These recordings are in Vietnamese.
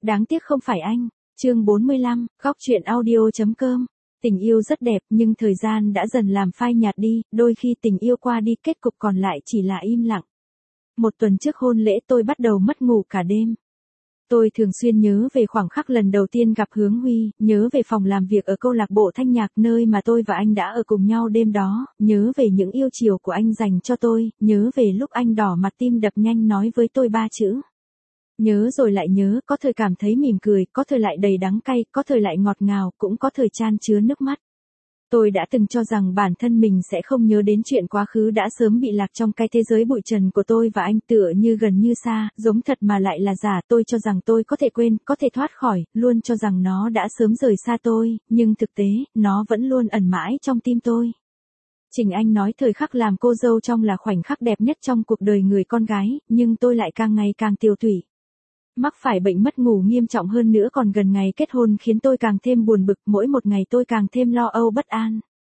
Đáng tiếc không phải anh. Chương 45, góc truyện audio.com. Tình yêu rất đẹp nhưng thời gian đã dần làm phai nhạt đi, đôi khi tình yêu qua đi kết cục còn lại chỉ là im lặng. Một tuần trước hôn lễ tôi bắt đầu mất ngủ cả đêm. Tôi thường xuyên nhớ về khoảng khắc lần đầu tiên gặp Hướng Huy, nhớ về phòng làm việc ở câu lạc bộ thanh nhạc nơi mà tôi và anh đã ở cùng nhau đêm đó, nhớ về những yêu chiều của anh dành cho tôi, nhớ về lúc anh đỏ mặt tim đập nhanh nói với tôi 3 chữ. Nhớ rồi lại nhớ, có thời cảm thấy mỉm cười, có thời lại đầy đắng cay, có thời lại ngọt ngào, cũng có thời chan chứa nước mắt. Tôi đã từng cho rằng bản thân mình sẽ không nhớ đến chuyện quá khứ đã sớm bị lạc trong cái thế giới bụi trần của tôi và anh, tựa như gần như xa, giống thật mà lại là giả. Tôi cho rằng tôi có thể quên, có thể thoát khỏi, luôn cho rằng nó đã sớm rời xa tôi, nhưng thực tế, nó vẫn luôn ẩn mãi trong tim tôi. Trình Anh nói thời khắc làm cô dâu trong là khoảnh khắc đẹp nhất trong cuộc đời người con gái, nhưng tôi lại càng ngày càng tiều tụy. Mắc phải bệnh mất ngủ nghiêm trọng hơn nữa còn gần ngày kết hôn khiến tôi càng thêm buồn bực, mỗi một ngày tôi càng thêm lo âu bất an.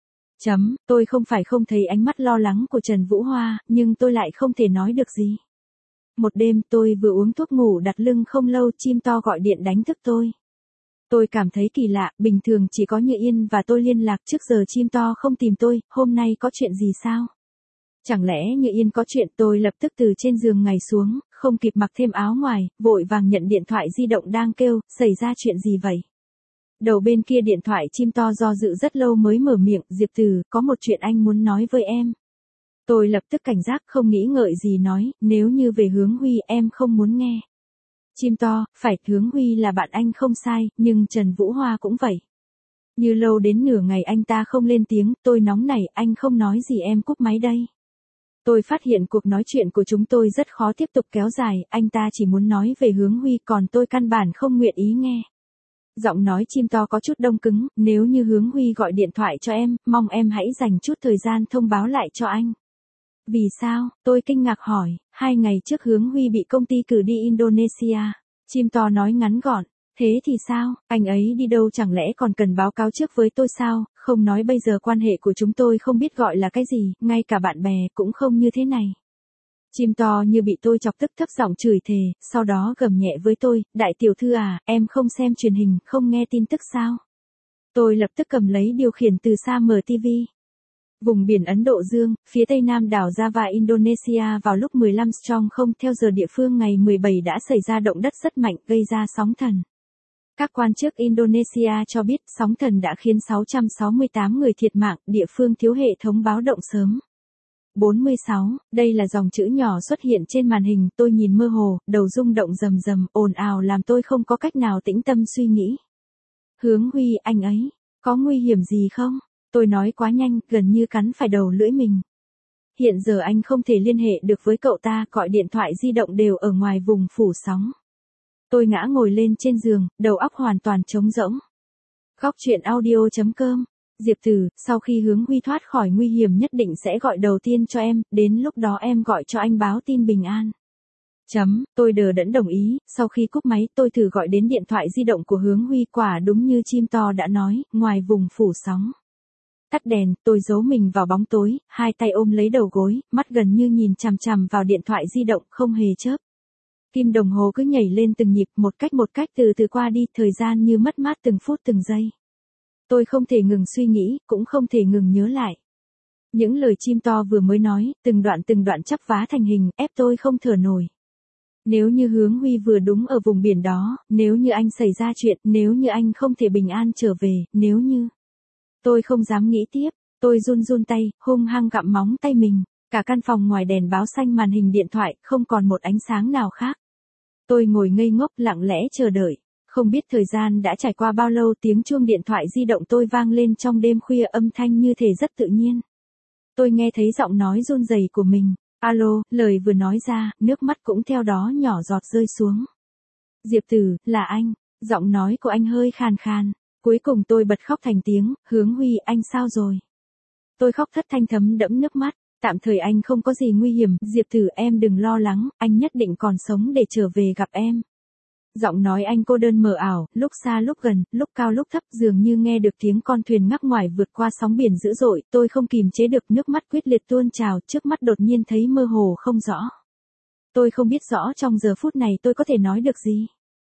Tôi không phải không thấy ánh mắt lo lắng của Trần Vũ Hoa, nhưng tôi lại không thể nói được gì. Một đêm tôi vừa uống thuốc ngủ đặt lưng không lâu, chim to gọi điện đánh thức tôi. Tôi cảm thấy kỳ lạ, bình thường chỉ có Như Yên và tôi liên lạc, trước giờ chim to không tìm tôi, hôm nay có chuyện gì sao? Chẳng lẽ Như Yên có chuyện? Tôi lập tức từ trên giường ngồi xuống, không kịp mặc thêm áo ngoài, vội vàng nhận điện thoại di động đang kêu, xảy ra chuyện gì vậy? Đầu bên kia điện thoại chim to do dự rất lâu mới mở miệng, Diệp Từ, có một chuyện anh muốn nói với em. Tôi lập tức cảnh giác không nghĩ ngợi gì nói, nếu như về Hướng Huy em không muốn nghe. Chim to, phải, Hướng Huy là bạn anh không sai, nhưng Trần Vũ Hoa cũng vậy. Như lâu đến nửa ngày anh ta không lên tiếng, tôi nóng nảy, anh không nói gì em cúp máy đây. Tôi phát hiện cuộc nói chuyện của chúng tôi rất khó tiếp tục kéo dài, anh ta chỉ muốn nói về Hướng Huy còn tôi căn bản không nguyện ý nghe. Giọng nói chim to có chút đông cứng, nếu như Hướng Huy gọi điện thoại cho em, mong em hãy dành chút thời gian thông báo lại cho anh. Vì sao? Tôi kinh ngạc hỏi, 2 ngày trước Hướng Huy bị công ty cử đi Indonesia. Chim to nói ngắn gọn, thế thì sao, anh ấy đi đâu chẳng lẽ còn cần báo cáo trước với tôi sao, không nói bây giờ quan hệ của chúng tôi không biết gọi là cái gì, ngay cả bạn bè cũng không như thế này. Chim to như bị tôi chọc tức thấp giọng chửi thề, sau đó gầm nhẹ với tôi, đại tiểu thư à, em không xem truyền hình, không nghe tin tức sao? Tôi lập tức cầm lấy điều khiển từ xa mở TV. Vùng biển Ấn Độ Dương, phía tây nam đảo Java Indonesia vào lúc 15 strong không theo giờ địa phương ngày 17 đã xảy ra động đất rất mạnh gây ra sóng thần. Các quan chức Indonesia cho biết sóng thần đã khiến 668 người thiệt mạng, địa phương thiếu hệ thống báo động sớm. 46, đây là dòng chữ nhỏ xuất hiện trên màn hình, tôi nhìn mơ hồ, đầu rung động rầm rầm, ồn ào làm tôi không có cách nào tĩnh tâm suy nghĩ. Hướng Huy, anh ấy, có nguy hiểm gì không? Tôi nói quá nhanh, gần như cắn phải đầu lưỡi mình. Hiện giờ anh không thể liên hệ được với cậu ta, gọi điện thoại di động đều ở ngoài vùng phủ sóng. Tôi ngã ngồi lên trên giường, đầu óc hoàn toàn trống rỗng. Góc truyện audio.com. Diệp Từ, sau khi Hướng Huy thoát khỏi nguy hiểm nhất định sẽ gọi đầu tiên cho em, đến lúc đó em gọi cho anh báo tin bình an. Tôi đờ đẫn đồng ý, sau khi cúp máy tôi thử gọi đến điện thoại di động của Hướng Huy, quả đúng như chim to đã nói, ngoài vùng phủ sóng. Tắt đèn, tôi giấu mình vào bóng tối, hai tay ôm lấy đầu gối, mắt gần như nhìn chằm chằm vào điện thoại di động, không hề chớp. Kim đồng hồ cứ nhảy lên từng nhịp, một cách từ từ qua đi, thời gian như mất mát từng phút từng giây. Tôi không thể ngừng suy nghĩ, cũng không thể ngừng nhớ lại. Những lời chim to vừa mới nói, từng đoạn chắp vá thành hình, ép tôi không thở nổi. Nếu như Hướng Huy vừa đúng ở vùng biển đó, nếu như anh xảy ra chuyện, nếu như anh không thể bình an trở về, nếu như... Tôi không dám nghĩ tiếp, tôi run tay, hung hăng gặm móng tay mình, cả căn phòng ngoài đèn báo xanh màn hình điện thoại, không còn một ánh sáng nào khác. Tôi ngồi ngây ngốc lặng lẽ chờ đợi, không biết thời gian đã trải qua bao lâu, tiếng chuông điện thoại di động tôi vang lên trong đêm khuya, âm thanh như thể rất tự nhiên. Tôi nghe thấy giọng nói run rẩy của mình, alo, lời vừa nói ra, nước mắt cũng theo đó nhỏ giọt rơi xuống. Diệp Từ, là anh, giọng nói của anh hơi khàn khàn. Cuối cùng tôi bật khóc thành tiếng, Hướng Huy, anh sao rồi? Tôi khóc thất thanh thấm đẫm nước mắt, tạm thời anh không có gì nguy hiểm, Diệp Từ em đừng lo lắng, anh nhất định còn sống để trở về gặp em. Giọng nói anh cô đơn mờ ảo, lúc xa lúc gần, lúc cao lúc thấp, dường như nghe được tiếng con thuyền ngắc ngoài vượt qua sóng biển dữ dội, tôi không kìm chế được, nước mắt quyết liệt tuôn trào, trước mắt đột nhiên thấy mơ hồ không rõ. Tôi không biết rõ trong giờ phút này tôi có thể nói được gì.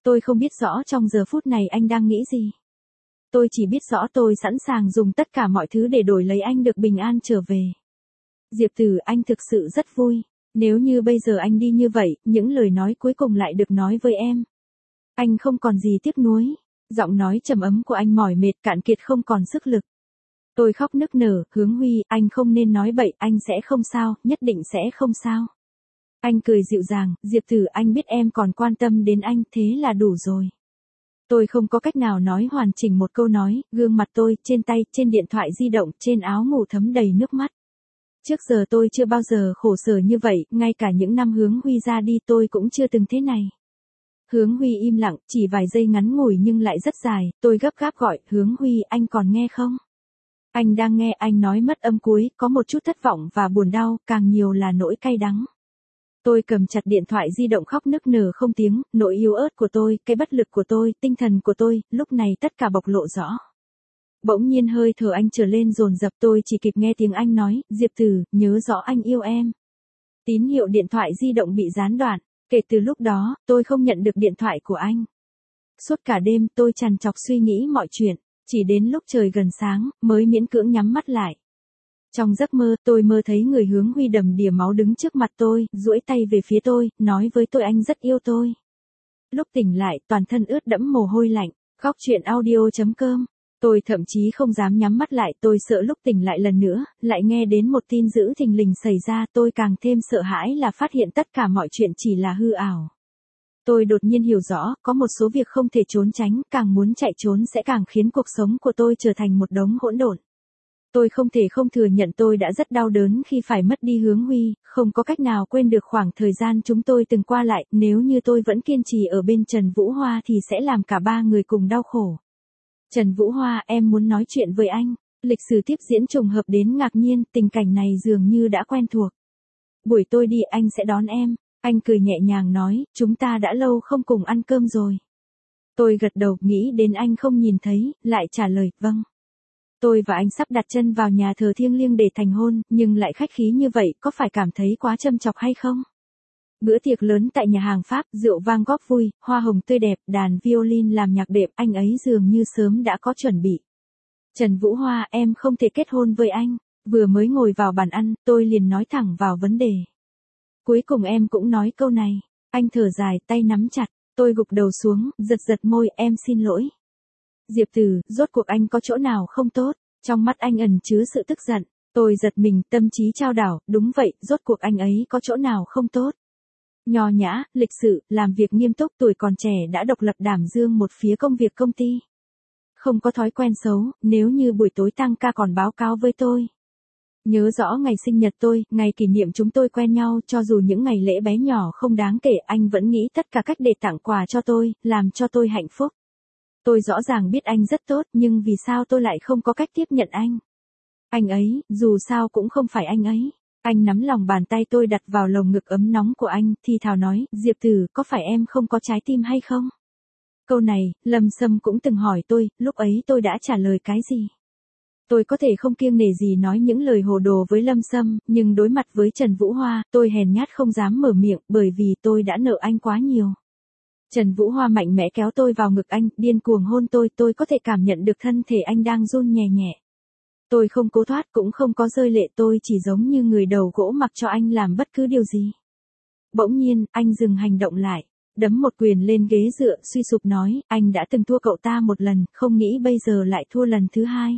Tôi không biết rõ trong giờ phút này anh đang nghĩ gì. Tôi chỉ biết rõ tôi sẵn sàng dùng tất cả mọi thứ để đổi lấy anh được bình an trở về. Diệp Tử, anh thực sự rất vui. Nếu như bây giờ anh đi như vậy, những lời nói cuối cùng lại được nói với em. Anh không còn gì tiếc nuối. Giọng nói trầm ấm của anh mỏi mệt cạn kiệt không còn sức lực. Tôi khóc nức nở, Hướng Huy, anh không nên nói bậy, anh sẽ không sao, nhất định sẽ không sao. Anh cười dịu dàng, Diệp Tử, anh biết em còn quan tâm đến anh, thế là đủ rồi. Tôi không có cách nào nói hoàn chỉnh một câu nói, gương mặt tôi, trên tay, trên điện thoại di động, trên áo ngủ thấm đầy nước mắt. Trước giờ tôi chưa bao giờ khổ sở như vậy, ngay cả những năm Hướng Huy ra đi tôi cũng chưa từng thế này. Hướng Huy im lặng, chỉ vài giây ngắn ngủi nhưng lại rất dài, tôi gấp gáp gọi, Hướng Huy, anh còn nghe không? Anh đang nghe, anh nói mất âm cuối, có một chút thất vọng và buồn đau, càng nhiều là nỗi cay đắng. Tôi cầm chặt điện thoại di động khóc nức nở không tiếng, nỗi yếu ớt của tôi, cái bất lực của tôi, tinh thần của tôi, lúc này tất cả bộc lộ rõ. Bỗng nhiên hơi thở anh trở lên dồn dập, tôi chỉ kịp nghe tiếng anh nói, Diệp Tử, nhớ rõ anh yêu em. Tín hiệu điện thoại di động bị gián đoạn, kể từ lúc đó, tôi không nhận được điện thoại của anh. Suốt cả đêm tôi trằn trọc suy nghĩ mọi chuyện, chỉ đến lúc trời gần sáng, mới miễn cưỡng nhắm mắt lại. Trong giấc mơ, tôi mơ thấy người Hướng Huy đầm đìa máu đứng trước mặt tôi, duỗi tay về phía tôi, nói với tôi anh rất yêu tôi. Lúc tỉnh lại, toàn thân ướt đẫm mồ hôi lạnh, Góc Chuyện Audio.com. Tôi thậm chí không dám nhắm mắt lại, tôi sợ lúc tỉnh lại lần nữa, lại nghe đến một tin dữ thình lình xảy ra, tôi càng thêm sợ hãi là phát hiện tất cả mọi chuyện chỉ là hư ảo. Tôi đột nhiên hiểu rõ, có một số việc không thể trốn tránh, càng muốn chạy trốn sẽ càng khiến cuộc sống của tôi trở thành một đống hỗn độn. Tôi không thể không thừa nhận tôi đã rất đau đớn khi phải mất đi Hướng Huy, không có cách nào quên được khoảng thời gian chúng tôi từng qua lại, nếu như tôi vẫn kiên trì ở bên Trần Vũ Hoa thì sẽ làm cả ba người cùng đau khổ. Trần Vũ Hoa, em muốn nói chuyện với anh. Lịch sử tiếp diễn trùng hợp đến ngạc nhiên, tình cảnh này dường như đã quen thuộc. Buổi tôi đi anh sẽ đón em. Anh cười nhẹ nhàng nói, chúng ta đã lâu không cùng ăn cơm rồi. Tôi gật đầu, nghĩ đến anh không nhìn thấy, lại trả lời, vâng. Tôi và anh sắp đặt chân vào nhà thờ thiêng liêng để thành hôn, nhưng lại khách khí như vậy, có phải cảm thấy quá châm chọc hay không? Bữa tiệc lớn tại nhà hàng Pháp, rượu vang góp vui, hoa hồng tươi đẹp, đàn violin làm nhạc đệm, anh ấy dường như sớm đã có chuẩn bị. Trần Vũ Hoa, em không thể kết hôn với anh. Vừa mới ngồi vào bàn ăn, tôi liền nói thẳng vào vấn đề. Cuối cùng em cũng nói câu này. Anh thở dài, tay nắm chặt, tôi gục đầu xuống, giật giật môi, em xin lỗi. Diệp Tử, rốt cuộc anh có chỗ nào không tốt? Trong mắt anh ẩn chứa sự tức giận. Tôi giật mình, tâm trí chao đảo, đúng vậy, rốt cuộc anh ấy có chỗ nào không tốt? Nho nhã, lịch sự, làm việc nghiêm túc, tuổi còn trẻ đã độc lập đảm đương một phía công việc công ty. Không có thói quen xấu, nếu như buổi tối tăng ca còn báo cáo với tôi. Nhớ rõ ngày sinh nhật tôi, ngày kỷ niệm chúng tôi quen nhau, cho dù những ngày lễ bé nhỏ không đáng kể, anh vẫn nghĩ tất cả cách để tặng quà cho tôi, làm cho tôi hạnh phúc. Tôi rõ ràng biết anh rất tốt, nhưng vì sao tôi lại không có cách tiếp nhận anh? Anh ấy, dù sao cũng không phải anh ấy. Anh nắm lòng bàn tay tôi đặt vào lồng ngực ấm nóng của anh, thì thào nói, Diệp Tử, có phải em không có trái tim hay không? Câu này, Lâm Sâm cũng từng hỏi tôi, lúc ấy tôi đã trả lời cái gì? Tôi có thể không kiêng nể gì nói những lời hồ đồ với Lâm Sâm, nhưng đối mặt với Trần Vũ Hoa, tôi hèn nhát không dám mở miệng, bởi vì tôi đã nợ anh quá nhiều. Trần Vũ Hoa mạnh mẽ kéo tôi vào ngực anh, điên cuồng hôn tôi có thể cảm nhận được thân thể anh đang run nhẹ nhẹ. Tôi không cố thoát cũng không có rơi lệ, tôi chỉ giống như người đầu gỗ mặc cho anh làm bất cứ điều gì. Bỗng nhiên, anh dừng hành động lại, đấm một quyền lên ghế dựa, suy sụp nói, anh đã từng thua cậu ta một lần, không nghĩ bây giờ lại thua lần thứ hai.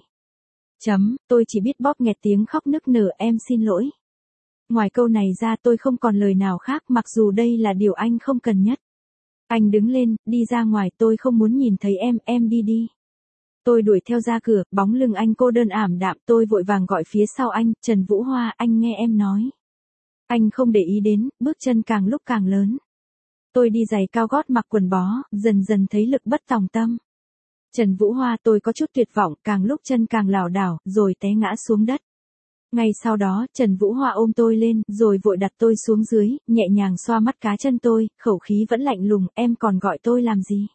Tôi chỉ biết bóp nghẹt tiếng khóc nức nở, em xin lỗi. Ngoài câu này ra tôi không còn lời nào khác, mặc dù đây là điều anh không cần nhất. Anh đứng lên, đi ra ngoài, tôi không muốn nhìn thấy em đi đi. Tôi đuổi theo ra cửa, bóng lưng anh cô đơn ảm đạm, tôi vội vàng gọi phía sau anh, Trần Vũ Hoa, anh nghe em nói. Anh không để ý đến, bước chân càng lúc càng lớn. Tôi đi giày cao gót mặc quần bó, dần dần thấy lực bất tòng tâm. Trần Vũ Hoa, tôi có chút tuyệt vọng, càng lúc chân càng lảo đảo, rồi té ngã xuống đất. Ngay sau đó, Trần Vũ Hoa ôm tôi lên, rồi vội đặt tôi xuống dưới, nhẹ nhàng xoa mắt cá chân tôi, khẩu khí vẫn lạnh lùng, em còn gọi tôi làm gì?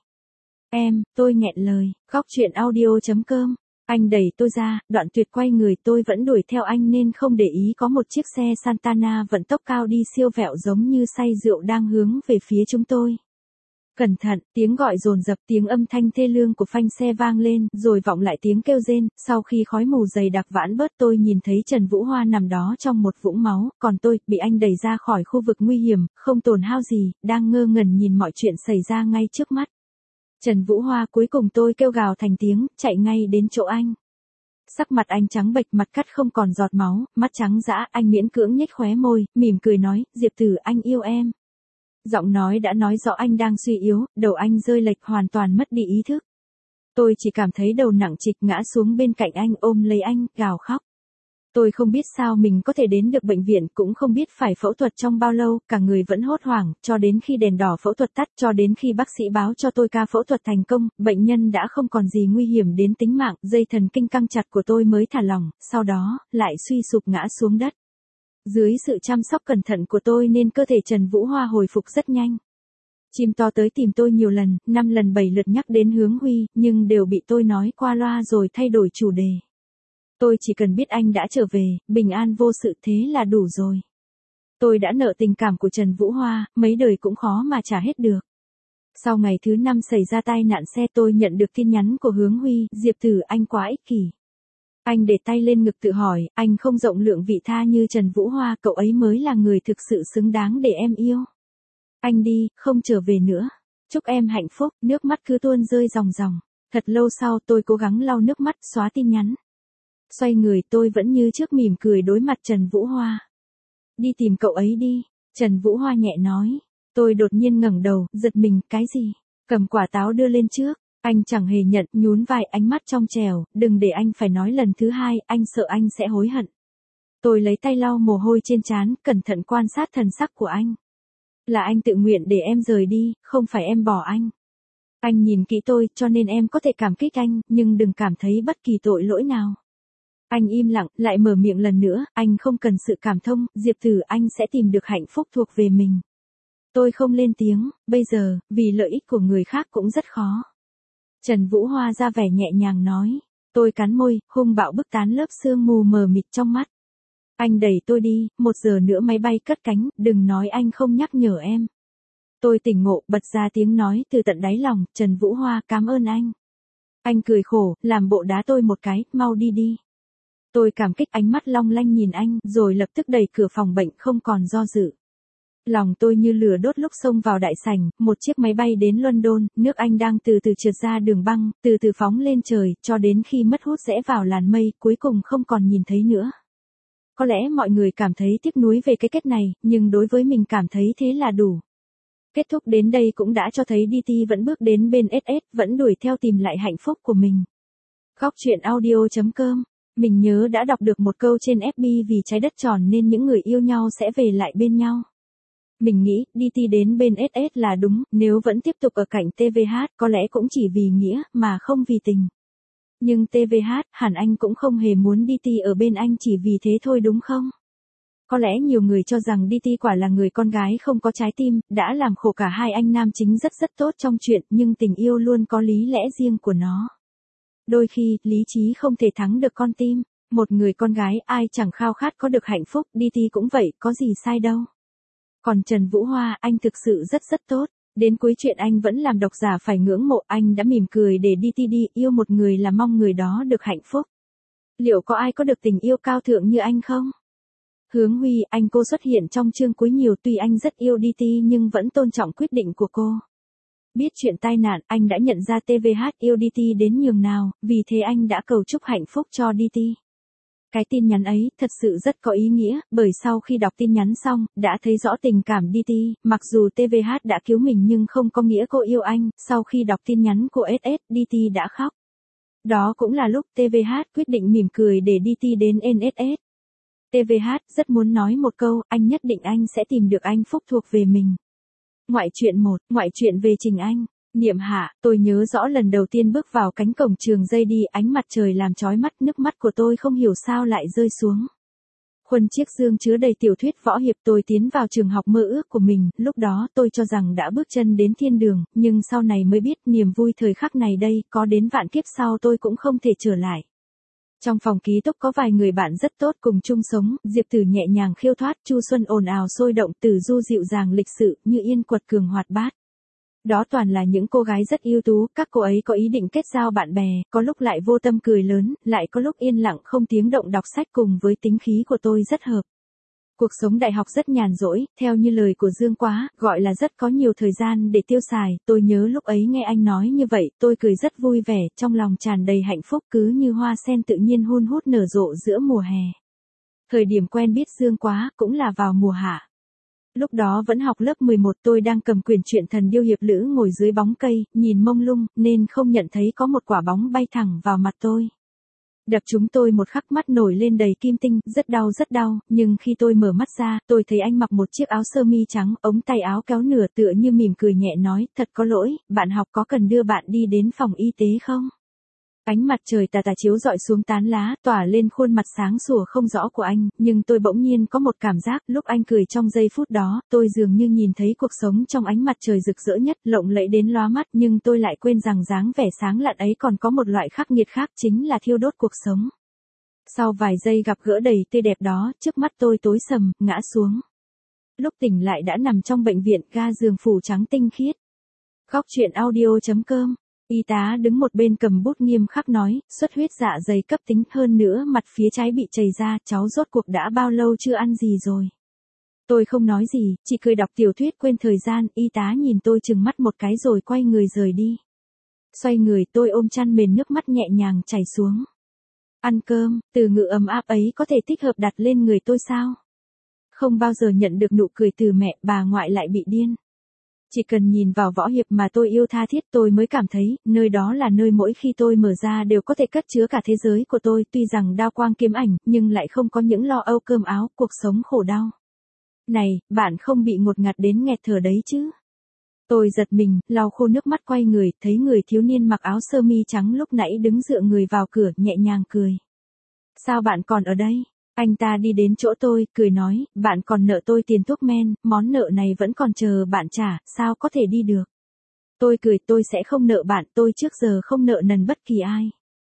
Tôi nghẹn lời, Góc Chuyện Audio.com. Anh đẩy tôi ra, đoạn tuyệt quay người, tôi vẫn đuổi theo anh nên không để ý có một chiếc xe Santana vận tốc cao đi siêu vẹo giống như say rượu đang hướng về phía chúng tôi. Cẩn thận, tiếng gọi dồn dập, tiếng âm thanh thê lương của phanh xe vang lên, rồi vọng lại tiếng kêu rên, sau khi khói mù dày đặc vãn bớt tôi nhìn thấy Trần Vũ Hoa nằm đó trong một vũng máu, còn tôi, bị anh đẩy ra khỏi khu vực nguy hiểm, không tổn hao gì, đang ngơ ngẩn nhìn mọi chuyện xảy ra ngay trước mắt. Trần Vũ Hoa, cuối cùng tôi kêu gào thành tiếng, chạy ngay đến chỗ anh. Sắc mặt anh trắng bệch, mặt cắt không còn giọt máu, mắt trắng dã, anh miễn cưỡng nhếch khóe môi, mỉm cười nói, Diệp Tử, anh yêu em. Giọng nói đã nói rõ anh đang suy yếu, đầu anh rơi lệch, hoàn toàn mất đi ý thức. Tôi chỉ cảm thấy đầu nặng trịch, ngã xuống bên cạnh anh, ôm lấy anh, gào khóc. Tôi không biết sao mình có thể đến được bệnh viện, cũng không biết phải phẫu thuật trong bao lâu, cả người vẫn hốt hoảng, cho đến khi đèn đỏ phẫu thuật tắt, cho đến khi bác sĩ báo cho tôi ca phẫu thuật thành công, bệnh nhân đã không còn gì nguy hiểm đến tính mạng, dây thần kinh căng chặt của tôi mới thả lỏng, sau đó, lại suy sụp ngã xuống đất. Dưới sự chăm sóc cẩn thận của tôi nên cơ thể Trần Vũ Hoa hồi phục rất nhanh. Chim to tới tìm tôi nhiều lần, 5 lần 7 lượt nhắc đến Hướng Huy, nhưng đều bị tôi nói qua loa rồi thay đổi chủ đề. Tôi chỉ cần biết anh đã trở về, bình an vô sự, thế là đủ rồi. Tôi đã nợ tình cảm của Trần Vũ Hoa, mấy đời cũng khó mà trả hết được. Sau ngày thứ 5 xảy ra tai nạn xe, tôi nhận được tin nhắn của Hướng Huy, Diệp Tử, anh quá ích kỷ. Anh để tay lên ngực tự hỏi, anh không rộng lượng vị tha như Trần Vũ Hoa, cậu ấy mới là người thực sự xứng đáng để em yêu. Anh đi, không trở về nữa. Chúc em hạnh phúc, nước mắt cứ tuôn rơi ròng ròng. Thật lâu sau tôi cố gắng lau nước mắt, xóa tin nhắn. Xoay người, tôi vẫn như trước mỉm cười đối mặt Trần Vũ Hoa. Đi tìm cậu ấy đi, Trần Vũ Hoa nhẹ nói. Tôi đột nhiên ngẩng đầu, giật mình, cái gì? Cầm quả táo đưa lên trước. Anh chẳng hề nhận, nhún vai, ánh mắt trong trẻo, đừng để anh phải nói lần thứ hai, anh sợ anh sẽ hối hận. Tôi lấy tay lau mồ hôi trên trán, cẩn thận quan sát thần sắc của anh. Là anh tự nguyện để em rời đi, không phải em bỏ anh. Anh nhìn kỹ tôi, cho nên em có thể cảm kích anh, nhưng đừng cảm thấy bất kỳ tội lỗi nào. Anh im lặng, lại mở miệng lần nữa, anh không cần sự cảm thông, Diệp Tử, anh sẽ tìm được hạnh phúc thuộc về mình. Tôi không lên tiếng, bây giờ, vì lợi ích của người khác cũng rất khó. Trần Vũ Hoa ra vẻ nhẹ nhàng nói. Tôi cắn môi, hung bạo bức tán lớp sương mù mờ mịt trong mắt. Anh đẩy tôi đi, 1 giờ nữa máy bay cất cánh, đừng nói anh không nhắc nhở em. Tôi tỉnh ngộ, bật ra tiếng nói từ tận đáy lòng, Trần Vũ Hoa, cảm ơn anh. Anh cười khổ, làm bộ đá tôi một cái, mau đi đi. Tôi cảm kích, ánh mắt long lanh nhìn anh, rồi lập tức đẩy cửa phòng bệnh, không còn do dự. Lòng tôi như lửa đốt lúc xông vào đại sảnh, một chiếc máy bay đến London, nước Anh đang từ từ trượt ra đường băng, từ từ phóng lên trời, cho đến khi mất hút rẽ vào làn mây, cuối cùng không còn nhìn thấy nữa. Có lẽ mọi người cảm thấy tiếc nuối về cái kết này, nhưng đối với mình cảm thấy thế là đủ. Kết thúc đến đây cũng đã cho thấy DT vẫn bước đến bên SS, vẫn đuổi theo tìm lại hạnh phúc của mình. Góc truyện audio.com. Mình nhớ đã đọc được một câu trên FB, vì trái đất tròn nên những người yêu nhau sẽ về lại bên nhau. Mình nghĩ, DT đến bên SS là đúng, nếu vẫn tiếp tục ở cạnh TVH, có lẽ cũng chỉ vì nghĩa, mà không vì tình. Nhưng TVH, hẳn anh cũng không hề muốn DT ở bên anh chỉ vì thế thôi đúng không? Có lẽ nhiều người cho rằng DT quả là người con gái không có trái tim, đã làm khổ cả hai anh nam chính rất tốt trong chuyện, nhưng tình yêu luôn có lý lẽ riêng của nó. Đôi khi, lý trí không thể thắng được con tim. Một người con gái, ai chẳng khao khát có được hạnh phúc, DT cũng vậy, có gì sai đâu. Còn Trần Vũ Hoa, anh thực sự rất tốt. Đến cuối chuyện anh vẫn làm độc giả phải ngưỡng mộ, anh đã mỉm cười để DT đi, yêu một người là mong người đó được hạnh phúc. Liệu có ai có được tình yêu cao thượng như anh không? Hướng Huy, anh cô xuất hiện trong chương cuối nhiều, tuy anh rất yêu DT nhưng vẫn tôn trọng quyết định của cô. Biết chuyện tai nạn, anh đã nhận ra TVH yêu DT đến nhường nào, vì thế anh đã cầu chúc hạnh phúc cho DT. Cái tin nhắn ấy thật sự rất có ý nghĩa, bởi sau khi đọc tin nhắn xong, đã thấy rõ tình cảm DT, mặc dù TVH đã cứu mình nhưng không có nghĩa cô yêu anh, sau khi đọc tin nhắn của SS, DT đã khóc. Đó cũng là lúc TVH quyết định mỉm cười để DT đến NSS. TVH rất muốn nói một câu, anh nhất định anh sẽ tìm được anh phúc thuộc về mình. Ngoại truyện 1, ngoại truyện về Trình Anh. Niệm hạ, tôi nhớ rõ lần đầu tiên bước vào cánh cổng trường dây đi, ánh mặt trời làm chói mắt, nước mắt của tôi không hiểu sao lại rơi xuống. Khuôn chiếc dương chứa đầy tiểu thuyết võ hiệp, tôi tiến vào trường học mơ ước của mình, lúc đó tôi cho rằng đã bước chân đến thiên đường, nhưng sau này mới biết niềm vui thời khắc này đây, có đến vạn kiếp sau tôi cũng không thể trở lại. Trong phòng ký túc có vài người bạn rất tốt cùng chung sống, Diệp Tử nhẹ nhàng khiêu thoát, Chu Xuân ồn ào sôi động, Tử Du dịu dàng lịch sự, Như Yên quật cường hoạt bát. Đó toàn là những cô gái rất ưu tú, các cô ấy có ý định kết giao bạn bè, có lúc lại vô tâm cười lớn, lại có lúc yên lặng không tiếng động đọc sách cùng với tính khí của tôi rất hợp. Cuộc sống đại học rất nhàn rỗi, theo như lời của Dương Quá, gọi là rất có nhiều thời gian để tiêu xài, tôi nhớ lúc ấy nghe anh nói như vậy, tôi cười rất vui vẻ, trong lòng tràn đầy hạnh phúc cứ như hoa sen tự nhiên hun hút nở rộ giữa mùa hè. Thời điểm quen biết Dương Quá cũng là vào mùa hạ. Lúc đó vẫn học lớp 11 tôi đang cầm quyển truyện Thần Điêu Hiệp Lữ ngồi dưới bóng cây, nhìn mông lung, nên không nhận thấy có một quả bóng bay thẳng vào mặt tôi. Đập chúng tôi một khắc mắt nổi lên đầy kim tinh, rất đau, nhưng khi tôi mở mắt ra, tôi thấy anh mặc một chiếc áo sơ mi trắng, ống tay áo kéo nửa tựa như mỉm cười nhẹ nói, thật có lỗi, bạn học có cần đưa bạn đi đến phòng y tế không? Ánh mặt trời tà tà chiếu rọi xuống tán lá, tỏa lên khuôn mặt sáng sủa không rõ của anh, nhưng tôi bỗng nhiên có một cảm giác, lúc anh cười trong giây phút đó, tôi dường như nhìn thấy cuộc sống trong ánh mặt trời rực rỡ nhất, lộng lẫy đến lóa mắt, nhưng tôi lại quên rằng dáng vẻ sáng lạn ấy còn có một loại khắc nghiệt khác, chính là thiêu đốt cuộc sống. Sau vài giây gặp gỡ đầy tươi đẹp đó, trước mắt tôi tối sầm, ngã xuống. Lúc tỉnh lại đã nằm trong bệnh viện, ga giường phủ trắng tinh khiết. Góc truyện audio.com. Y tá đứng một bên cầm bút nghiêm khắc nói, xuất huyết dạ dày cấp tính, hơn nữa mặt phía trái bị chảy ra, cháu rốt cuộc đã bao lâu chưa ăn gì rồi. Tôi không nói gì, chỉ cười đọc tiểu thuyết quên thời gian, y tá nhìn tôi chừng mắt một cái rồi quay người rời đi. Xoay người tôi ôm chăn mền, nước mắt nhẹ nhàng chảy xuống. Ăn cơm, từ ngữ ấm áp ấy có thể thích hợp đặt lên người tôi sao? Không bao giờ nhận được nụ cười từ mẹ, bà ngoại lại bị điên. Chỉ cần nhìn vào võ hiệp mà tôi yêu tha thiết tôi mới cảm thấy, nơi đó là nơi mỗi khi tôi mở ra đều có thể cất chứa cả thế giới của tôi, tuy rằng đao quang kiếm ảnh, nhưng lại không có những lo âu cơm áo, cuộc sống khổ đau. Này, bạn không bị ngột ngạt đến nghẹt thở đấy chứ? Tôi giật mình, lau khô nước mắt quay người, thấy người thiếu niên mặc áo sơ mi trắng lúc nãy đứng dựa người vào cửa, nhẹ nhàng cười. Sao bạn còn ở đây? Anh ta đi đến chỗ tôi, cười nói, bạn còn nợ tôi tiền thuốc men, món nợ này vẫn còn chờ bạn trả, sao có thể đi được. Tôi cười, tôi sẽ không nợ bạn, tôi trước giờ không nợ nần bất kỳ ai.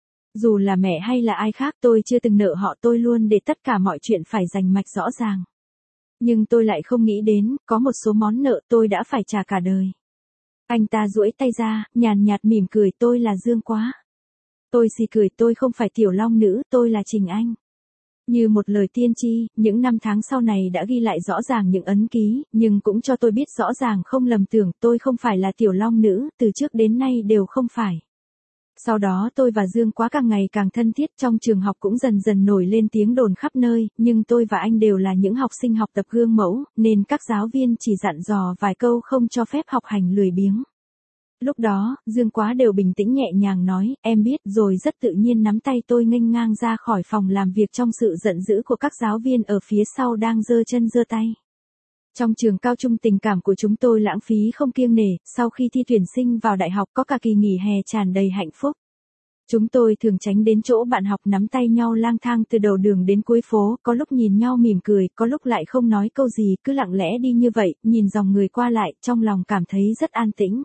Dù là mẹ hay là ai khác tôi chưa từng nợ họ, tôi luôn để tất cả mọi chuyện phải rành mạch rõ ràng. Nhưng tôi lại không nghĩ đến, có một số món nợ tôi đã phải trả cả đời. Anh ta duỗi tay ra, nhàn nhạt mỉm cười, tôi là Dương Quá. Tôi xì cười, tôi không phải Tiểu Long Nữ, tôi là Trình Anh. Như một lời tiên tri, những năm tháng sau này đã ghi lại rõ ràng những ấn ký, nhưng cũng cho tôi biết rõ ràng không lầm tưởng, tôi không phải là Tiểu Long Nữ, từ trước đến nay đều không phải. Sau đó tôi và Dương Quá càng ngày càng thân thiết, trong trường học cũng dần dần nổi lên tiếng đồn khắp nơi, nhưng tôi và anh đều là những học sinh học tập gương mẫu, nên các giáo viên chỉ dặn dò vài câu không cho phép học hành lười biếng. Lúc đó, Dương Quá đều bình tĩnh nhẹ nhàng nói, em biết, rồi rất tự nhiên nắm tay tôi nghênh ngang ra khỏi phòng làm việc trong sự giận dữ của các giáo viên ở phía sau đang giơ chân giơ tay. Trong trường cao trung tình cảm của chúng tôi lãng phí không kiêng nể, sau khi thi tuyển sinh vào đại học có cả kỳ nghỉ hè tràn đầy hạnh phúc. Chúng tôi thường tránh đến chỗ bạn học nắm tay nhau lang thang từ đầu đường đến cuối phố, có lúc nhìn nhau mỉm cười, có lúc lại không nói câu gì, cứ lặng lẽ đi như vậy, nhìn dòng người qua lại, trong lòng cảm thấy rất an tĩnh.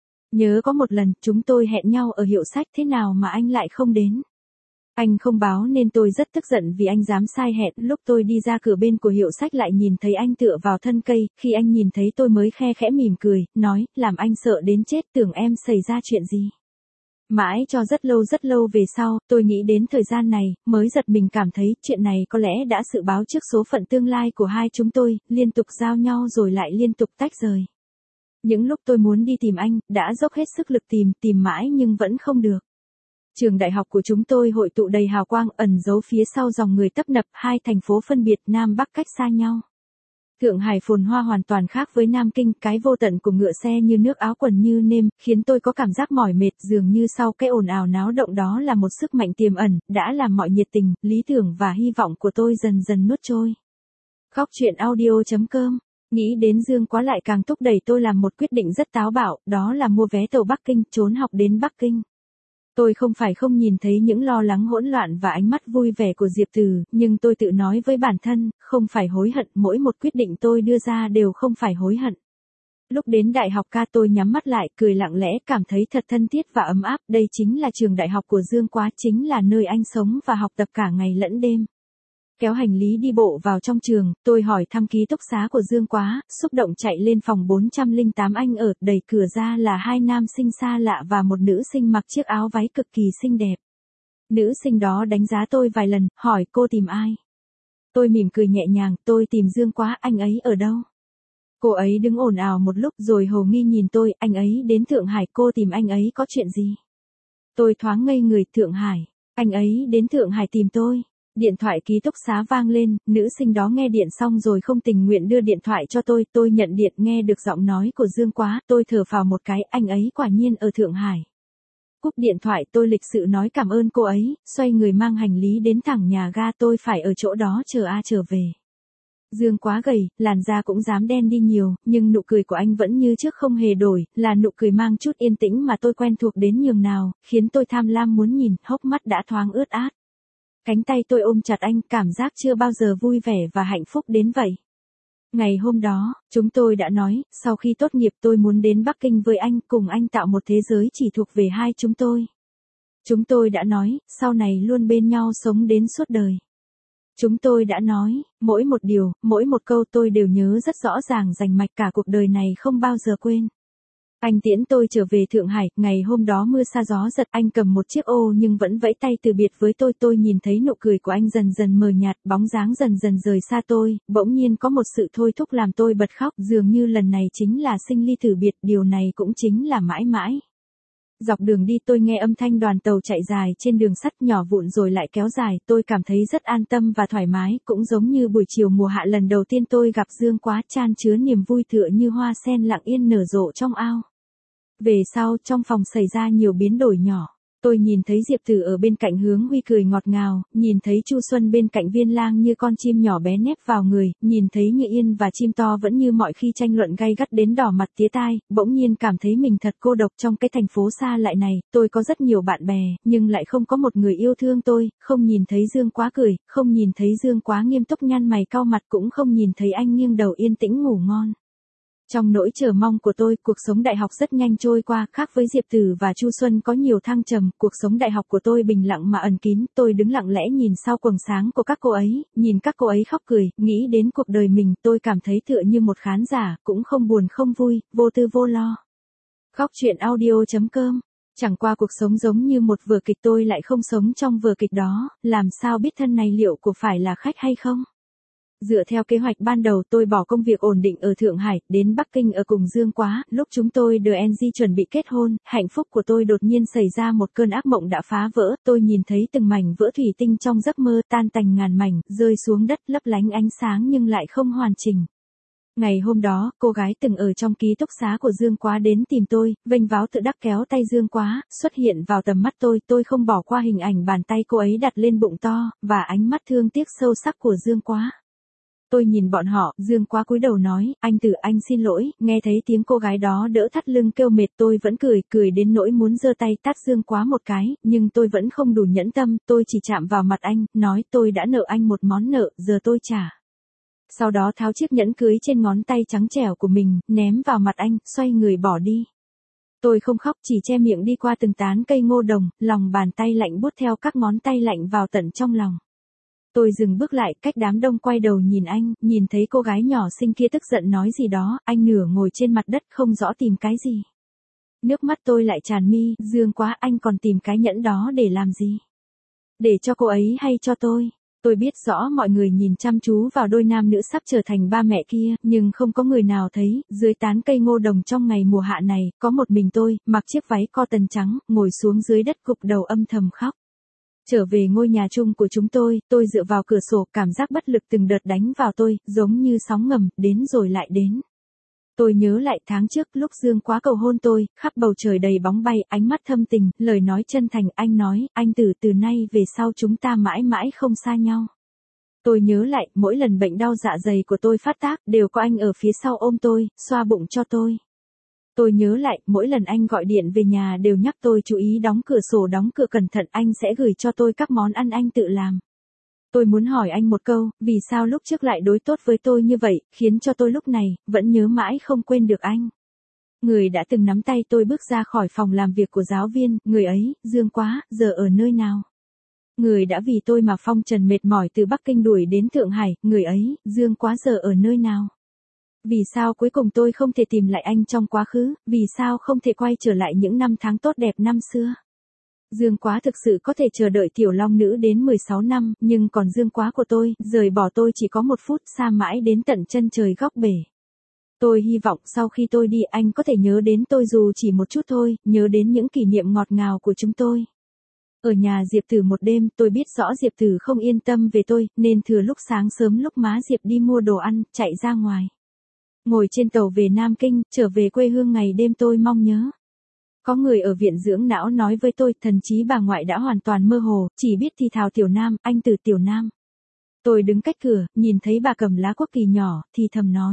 Nhớ có một lần, chúng tôi hẹn nhau ở hiệu sách, thế nào mà anh lại không đến. Anh không báo nên tôi rất tức giận vì anh dám sai hẹn, lúc tôi đi ra cửa bên của hiệu sách lại nhìn thấy anh tựa vào thân cây, khi anh nhìn thấy tôi mới khe khẽ mỉm cười, nói, làm anh sợ đến chết, tưởng em xảy ra chuyện gì. Mãi cho rất lâu về sau, tôi nghĩ đến thời gian này, mới giật mình cảm thấy chuyện này có lẽ đã dự báo trước số phận tương lai của hai chúng tôi, liên tục giao nhau rồi lại liên tục tách rời. Những lúc tôi muốn đi tìm anh, đã dốc hết sức lực tìm mãi nhưng vẫn không được. Trường đại học của chúng tôi hội tụ đầy hào quang, ẩn giấu phía sau dòng người tấp nập, hai thành phố phân biệt Nam Bắc cách xa nhau. Thượng Hải phồn hoa hoàn toàn khác với Nam Kinh, cái vô tận của ngựa xe như nước áo quần như nêm, khiến tôi có cảm giác mỏi mệt, dường như sau cái ồn ào náo động đó là một sức mạnh tiềm ẩn, đã làm mọi nhiệt tình, lý tưởng và hy vọng của tôi dần dần nuốt trôi. Góc truyện audio.com. Nghĩ đến Dương Quá lại càng thúc đẩy tôi làm một quyết định rất táo bạo, đó là mua vé tàu Bắc Kinh, trốn học đến Bắc Kinh. Tôi không phải không nhìn thấy những lo lắng hỗn loạn và ánh mắt vui vẻ của Diệp Từ, nhưng tôi tự nói với bản thân, không phải hối hận, mỗi một quyết định tôi đưa ra đều không phải hối hận. Lúc đến đại học ca tôi nhắm mắt lại, cười lặng lẽ, cảm thấy thật thân thiết và ấm áp, đây chính là trường đại học của Dương Quá, chính là nơi anh sống và học tập cả ngày lẫn đêm. Kéo hành lý đi bộ vào trong trường, tôi hỏi thăm ký túc xá của Dương Quá, xúc động chạy lên phòng 408 anh ở, đẩy cửa ra là hai nam sinh xa lạ và một nữ sinh mặc chiếc áo váy cực kỳ xinh đẹp. Nữ sinh đó đánh giá tôi vài lần, hỏi cô tìm ai. Tôi mỉm cười nhẹ nhàng, tôi tìm Dương Quá, anh ấy ở đâu? Cô ấy đứng ồn ào một lúc rồi hồ nghi nhìn tôi, anh ấy đến Thượng Hải, cô tìm anh ấy có chuyện gì? Tôi thoáng ngây người, Thượng Hải, anh ấy đến Thượng Hải tìm tôi. Điện thoại ký túc xá vang lên, nữ sinh đó nghe điện xong rồi không tình nguyện đưa điện thoại cho tôi nhận điện nghe được giọng nói của Dương Quá, tôi thở phào một cái, anh ấy quả nhiên ở Thượng Hải. Cúp điện thoại tôi lịch sự nói cảm ơn cô ấy, xoay người mang hành lý đến thẳng nhà ga, tôi phải ở chỗ đó trở về. Dương Quá gầy, làn da cũng dám đen đi nhiều, nhưng nụ cười của anh vẫn như trước không hề đổi, là nụ cười mang chút yên tĩnh mà tôi quen thuộc đến nhường nào, khiến tôi tham lam muốn nhìn, hốc mắt đã thoáng ướt át. Cánh tay tôi ôm chặt anh, cảm giác chưa bao giờ vui vẻ và hạnh phúc đến vậy. Ngày hôm đó, chúng tôi đã nói, sau khi tốt nghiệp tôi muốn đến Bắc Kinh với anh, cùng anh tạo một thế giới chỉ thuộc về hai chúng tôi. Chúng tôi đã nói, sau này luôn bên nhau sống đến suốt đời. Chúng tôi đã nói, mỗi một điều, mỗi một câu tôi đều nhớ rất rõ ràng rành mạch, cả cuộc đời này không bao giờ quên. Anh tiễn tôi trở về Thượng Hải, ngày hôm đó mưa sa gió giật, anh cầm một chiếc ô nhưng vẫn vẫy tay từ biệt với tôi nhìn thấy nụ cười của anh dần dần mờ nhạt, bóng dáng dần dần rời xa tôi, bỗng nhiên có một sự thôi thúc làm tôi bật khóc, dường như lần này chính là sinh ly tử biệt, điều này cũng chính là mãi mãi. Dọc đường đi tôi nghe âm thanh đoàn tàu chạy dài trên đường sắt nhỏ vụn rồi lại kéo dài, tôi cảm thấy rất an tâm và thoải mái, cũng giống như buổi chiều mùa hạ lần đầu tiên tôi gặp Dương Quá, chan chứa niềm vui tựa như hoa sen lặng yên nở rộ trong ao. Về sau, trong phòng xảy ra nhiều biến đổi nhỏ. Tôi nhìn thấy Diệp Tử ở bên cạnh Hướng Huy cười ngọt ngào, nhìn thấy Chu Xuân bên cạnh Viên Lang như con chim nhỏ bé nép vào người, nhìn thấy Như Yên và Chim To vẫn như mọi khi tranh luận gay gắt đến đỏ mặt tía tai, bỗng nhiên cảm thấy mình thật cô độc trong cái thành phố xa lạ này, tôi có rất nhiều bạn bè, nhưng lại không có một người yêu thương tôi, không nhìn thấy Dương Quá cười, không nhìn thấy Dương Quá nghiêm túc nhăn mày cau mặt, cũng không nhìn thấy anh nghiêng đầu yên tĩnh ngủ ngon. Trong nỗi chờ mong của tôi, cuộc sống đại học rất nhanh trôi qua, khác với Diệp Tử và Chu Xuân có nhiều thăng trầm, cuộc sống đại học của tôi bình lặng mà ẩn kín, tôi đứng lặng lẽ nhìn sau quầng sáng của các cô ấy, nhìn các cô ấy khóc cười, nghĩ đến cuộc đời mình, tôi cảm thấy tựa như một khán giả, cũng không buồn không vui, vô tư vô lo. Góc truyện audio.com. Chẳng qua cuộc sống giống như một vở kịch, tôi lại không sống trong vở kịch đó, làm sao biết thân này liệu có phải là khách hay không? Dựa theo kế hoạch ban đầu tôi bỏ công việc ổn định ở Thượng Hải, đến Bắc Kinh ở cùng Dương Quá, lúc chúng tôi DNG chuẩn bị kết hôn, hạnh phúc của tôi đột nhiên xảy ra một cơn ác mộng đã phá vỡ, tôi nhìn thấy từng mảnh vỡ thủy tinh trong giấc mơ tan tành ngàn mảnh, rơi xuống đất lấp lánh ánh sáng nhưng lại không hoàn chỉnh. Ngày hôm đó, cô gái từng ở trong ký túc xá của Dương Quá đến tìm tôi, vênh váo tự đắc kéo tay Dương Quá, xuất hiện vào tầm mắt tôi không bỏ qua hình ảnh bàn tay cô ấy đặt lên bụng to, và ánh mắt thương tiếc sâu sắc của Dương Quá. Tôi nhìn bọn họ, Dương Quá cúi đầu nói, anh Tử anh xin lỗi, nghe thấy tiếng cô gái đó đỡ thắt lưng kêu mệt tôi vẫn cười đến nỗi muốn giơ tay tát Dương Quá một cái, nhưng tôi vẫn không đủ nhẫn tâm, tôi chỉ chạm vào mặt anh, nói tôi đã nợ anh một món nợ, giờ tôi trả. Sau đó tháo chiếc nhẫn cưới trên ngón tay trắng trẻo của mình, ném vào mặt anh, xoay người bỏ đi. Tôi không khóc, chỉ che miệng đi qua từng tán cây ngô đồng, lòng bàn tay lạnh buốt theo các ngón tay lạnh vào tận trong lòng. Tôi dừng bước lại, cách đám đông quay đầu nhìn anh, nhìn thấy cô gái nhỏ xinh kia tức giận nói gì đó, anh nửa ngồi trên mặt đất không rõ tìm cái gì. Nước mắt tôi lại tràn mi, Dương Quá anh còn tìm cái nhẫn đó để làm gì? Để cho cô ấy hay cho tôi? Tôi biết rõ mọi người nhìn chăm chú vào đôi nam nữ sắp trở thành ba mẹ kia, nhưng không có người nào thấy, dưới tán cây ngô đồng trong ngày mùa hạ này, có một mình tôi, mặc chiếc váy cotton trắng, ngồi xuống dưới đất gục đầu âm thầm khóc. Trở về ngôi nhà chung của chúng tôi dựa vào cửa sổ, cảm giác bất lực từng đợt đánh vào tôi, giống như sóng ngầm, đến rồi lại đến. Tôi nhớ lại tháng trước lúc Dương Quá cầu hôn tôi, khắp bầu trời đầy bóng bay, ánh mắt thâm tình, lời nói chân thành, anh nói, anh Tử từ nay về sau chúng ta mãi mãi không xa nhau. Tôi nhớ lại, mỗi lần bệnh đau dạ dày của tôi phát tác, đều có anh ở phía sau ôm tôi, xoa bụng cho tôi. Tôi nhớ lại, mỗi lần anh gọi điện về nhà đều nhắc tôi chú ý đóng cửa sổ đóng cửa cẩn thận, anh sẽ gửi cho tôi các món ăn anh tự làm. Tôi muốn hỏi anh một câu, vì sao lúc trước lại đối tốt với tôi như vậy, khiến cho tôi lúc này, vẫn nhớ mãi không quên được anh. Người đã từng nắm tay tôi bước ra khỏi phòng làm việc của giáo viên, người ấy, Dương Quá, giờ ở nơi nào? Người đã vì tôi mà phong trần mệt mỏi từ Bắc Kinh đuổi đến Thượng Hải, người ấy, Dương Quá giờ ở nơi nào? Vì sao cuối cùng tôi không thể tìm lại anh trong quá khứ, vì sao không thể quay trở lại những năm tháng tốt đẹp năm xưa? Dương Quá thực sự có thể chờ đợi Tiểu Long Nữ đến 16 năm, nhưng còn Dương Quá của tôi, rời bỏ tôi chỉ có 1 phút, xa mãi đến tận chân trời góc bể. Tôi hy vọng sau khi tôi đi anh có thể nhớ đến tôi dù chỉ một chút thôi, nhớ đến những kỷ niệm ngọt ngào của chúng tôi. Ở nhà Diệp Tử một đêm, tôi biết rõ Diệp Tử không yên tâm về tôi, nên thừa lúc sáng sớm lúc má Diệp đi mua đồ ăn, chạy ra ngoài. Ngồi trên tàu về Nam Kinh, trở về quê hương ngày đêm tôi mong nhớ. Có người ở viện dưỡng não nói với tôi, thần trí bà ngoại đã hoàn toàn mơ hồ, chỉ biết thì thào Tiểu Nam, anh Tử Tiểu Nam. Tôi đứng cách cửa, nhìn thấy bà cầm lá quốc kỳ nhỏ, thì thầm nói.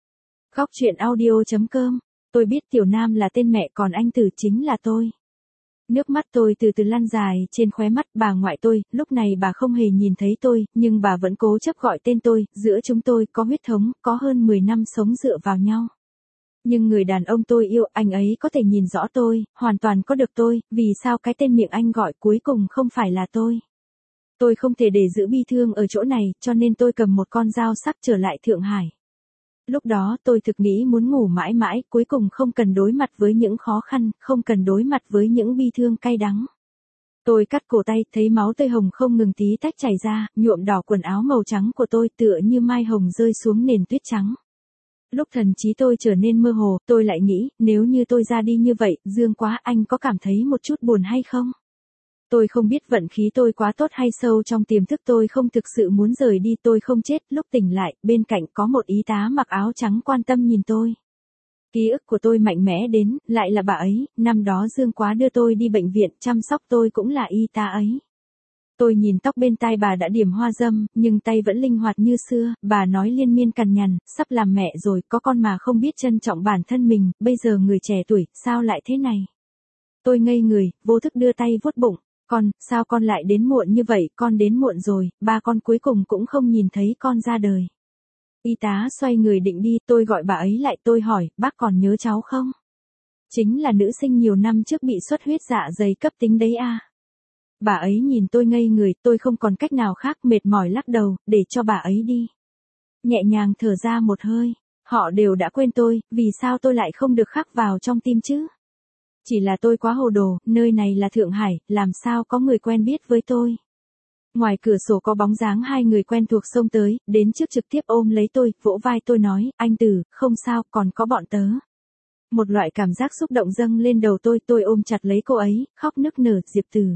Góc chuyện audio.com, tôi biết Tiểu Nam là tên mẹ còn anh Tử chính là tôi. Nước mắt tôi từ từ lăn dài trên khóe mắt. Bà ngoại tôi, lúc này bà không hề nhìn thấy tôi, nhưng bà vẫn cố chấp gọi tên tôi, giữa chúng tôi có huyết thống, có hơn 10 năm sống dựa vào nhau. Nhưng người đàn ông tôi yêu, anh ấy có thể nhìn rõ tôi, hoàn toàn có được tôi, vì sao cái tên miệng anh gọi cuối cùng không phải là tôi. Tôi không thể để giữ bi thương ở chỗ này, cho nên tôi cầm một con dao sắc trở lại Thượng Hải. Lúc đó tôi thực nghĩ muốn ngủ mãi mãi, cuối cùng không cần đối mặt với những khó khăn, không cần đối mặt với những bi thương cay đắng. Tôi cắt cổ tay, thấy máu tươi hồng không ngừng tí tách chảy ra, nhuộm đỏ quần áo màu trắng của tôi tựa như mai hồng rơi xuống nền tuyết trắng. Lúc thần trí tôi trở nên mơ hồ, tôi lại nghĩ, nếu như tôi ra đi như vậy, Dương Quá, anh có cảm thấy một chút buồn hay không? Tôi không biết vận khí tôi quá tốt hay sâu trong tiềm thức tôi không thực sự muốn rời đi, tôi không chết. Lúc tỉnh lại, bên cạnh có một y tá mặc áo trắng quan tâm nhìn tôi. Ký ức của tôi mạnh mẽ đến, lại là bà ấy, năm đó Dương Quá đưa tôi đi bệnh viện, chăm sóc tôi cũng là y tá ấy. Tôi nhìn tóc bên tai bà đã điểm hoa dâm, nhưng tay vẫn linh hoạt như xưa, bà nói liên miên cằn nhằn, sắp làm mẹ rồi, có con mà không biết trân trọng bản thân mình, bây giờ người trẻ tuổi, sao lại thế này? Tôi ngây người, vô thức đưa tay vuốt bụng. Con, sao con lại đến muộn như vậy, con đến muộn rồi, ba con cuối cùng cũng không nhìn thấy con ra đời. Y tá xoay người định đi, tôi gọi bà ấy lại, tôi hỏi, bác còn nhớ cháu không? Chính là nữ sinh nhiều năm trước bị xuất huyết dạ dày cấp tính đấy à? Bà ấy nhìn tôi ngây người, tôi không còn cách nào khác, mệt mỏi lắc đầu, để cho bà ấy đi. Nhẹ nhàng thở ra một hơi, họ đều đã quên tôi, vì sao tôi lại không được khắc vào trong tim chứ? Chỉ là tôi quá hồ đồ, nơi này là Thượng Hải, làm sao có người quen biết với tôi. Ngoài cửa sổ có bóng dáng 2 người quen thuộc xông tới, đến trước trực tiếp ôm lấy tôi, vỗ vai tôi nói, anh Tử, không sao, còn có bọn tớ. Một loại cảm giác xúc động dâng lên đầu tôi ôm chặt lấy cô ấy, khóc nức nở, Diệp Tử.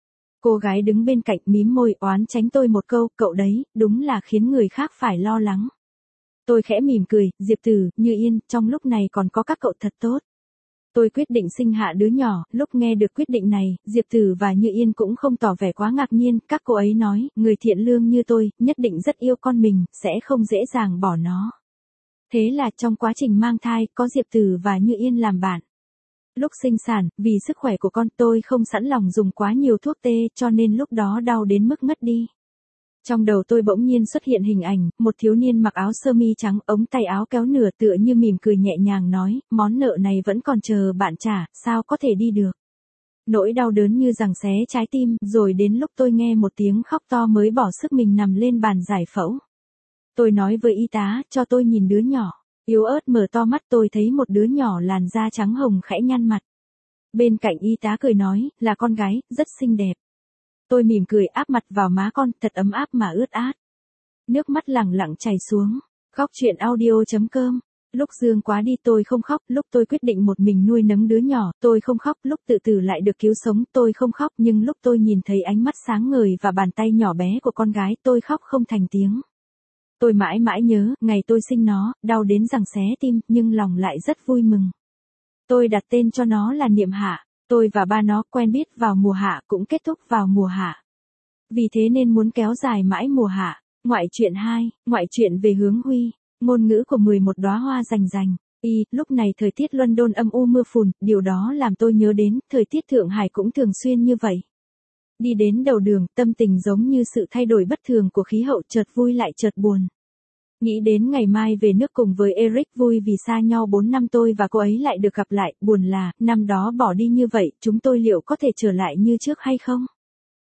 Cô gái đứng bên cạnh mím môi oán tránh tôi một câu, cậu đấy, đúng là khiến người khác phải lo lắng. Tôi khẽ mỉm cười, Diệp Tử, Như Yên, trong lúc này còn có các cậu thật tốt. Tôi quyết định sinh hạ đứa nhỏ, lúc nghe được quyết định này, Diệp Tử và Như Yên cũng không tỏ vẻ quá ngạc nhiên, các cô ấy nói, người thiện lương như tôi, nhất định rất yêu con mình, sẽ không dễ dàng bỏ nó. Thế là trong quá trình mang thai, có Diệp Tử và Như Yên làm bạn. Lúc sinh sản, vì sức khỏe của con tôi không sẵn lòng dùng quá nhiều thuốc tê, cho nên lúc đó đau đến mức ngất đi. Trong đầu tôi bỗng nhiên xuất hiện hình ảnh, một thiếu niên mặc áo sơ mi trắng, ống tay áo kéo nửa tựa như mỉm cười nhẹ nhàng nói, món nợ này vẫn còn chờ bạn trả, sao có thể đi được. Nỗi đau đớn như giằng xé trái tim, rồi đến lúc tôi nghe một tiếng khóc to mới bỏ sức mình nằm lên bàn giải phẫu. Tôi nói với y tá, cho tôi nhìn đứa nhỏ. Yếu ớt mở to mắt, tôi thấy một đứa nhỏ làn da trắng hồng khẽ nhăn mặt. Bên cạnh y tá cười nói, là con gái, rất xinh đẹp. Tôi mỉm cười áp mặt vào má con, thật ấm áp mà ướt át. Nước mắt lẳng lặng chảy xuống. Góc chuyện audio.com. Lúc Dương Quá đi tôi không khóc, lúc tôi quyết định một mình nuôi nấng đứa nhỏ, tôi không khóc, lúc tự tử lại được cứu sống, tôi không khóc, nhưng lúc tôi nhìn thấy ánh mắt sáng ngời và bàn tay nhỏ bé của con gái, tôi khóc không thành tiếng. Tôi mãi mãi nhớ, ngày tôi sinh nó, đau đến giằng xé tim, nhưng lòng lại rất vui mừng. Tôi đặt tên cho nó là Niệm Hạ. Tôi và ba nó quen biết vào mùa hạ, cũng kết thúc vào mùa hạ. Vì thế nên muốn kéo dài mãi mùa hạ. Ngoại truyện 2, ngoại truyện về Hướng Huy, ngôn ngữ của 11 đóa hoa rành rành. Lúc này thời tiết London âm u mưa phùn, điều đó làm tôi nhớ đến, thời tiết Thượng Hải cũng thường xuyên như vậy. Đi đến đầu đường, tâm tình giống như sự thay đổi bất thường của khí hậu, chợt vui lại chợt buồn. Nghĩ đến ngày mai về nước cùng với Eric, vui vì xa nhau 4 năm tôi và cô ấy lại được gặp lại, buồn là, năm đó bỏ đi như vậy, chúng tôi liệu có thể trở lại như trước hay không?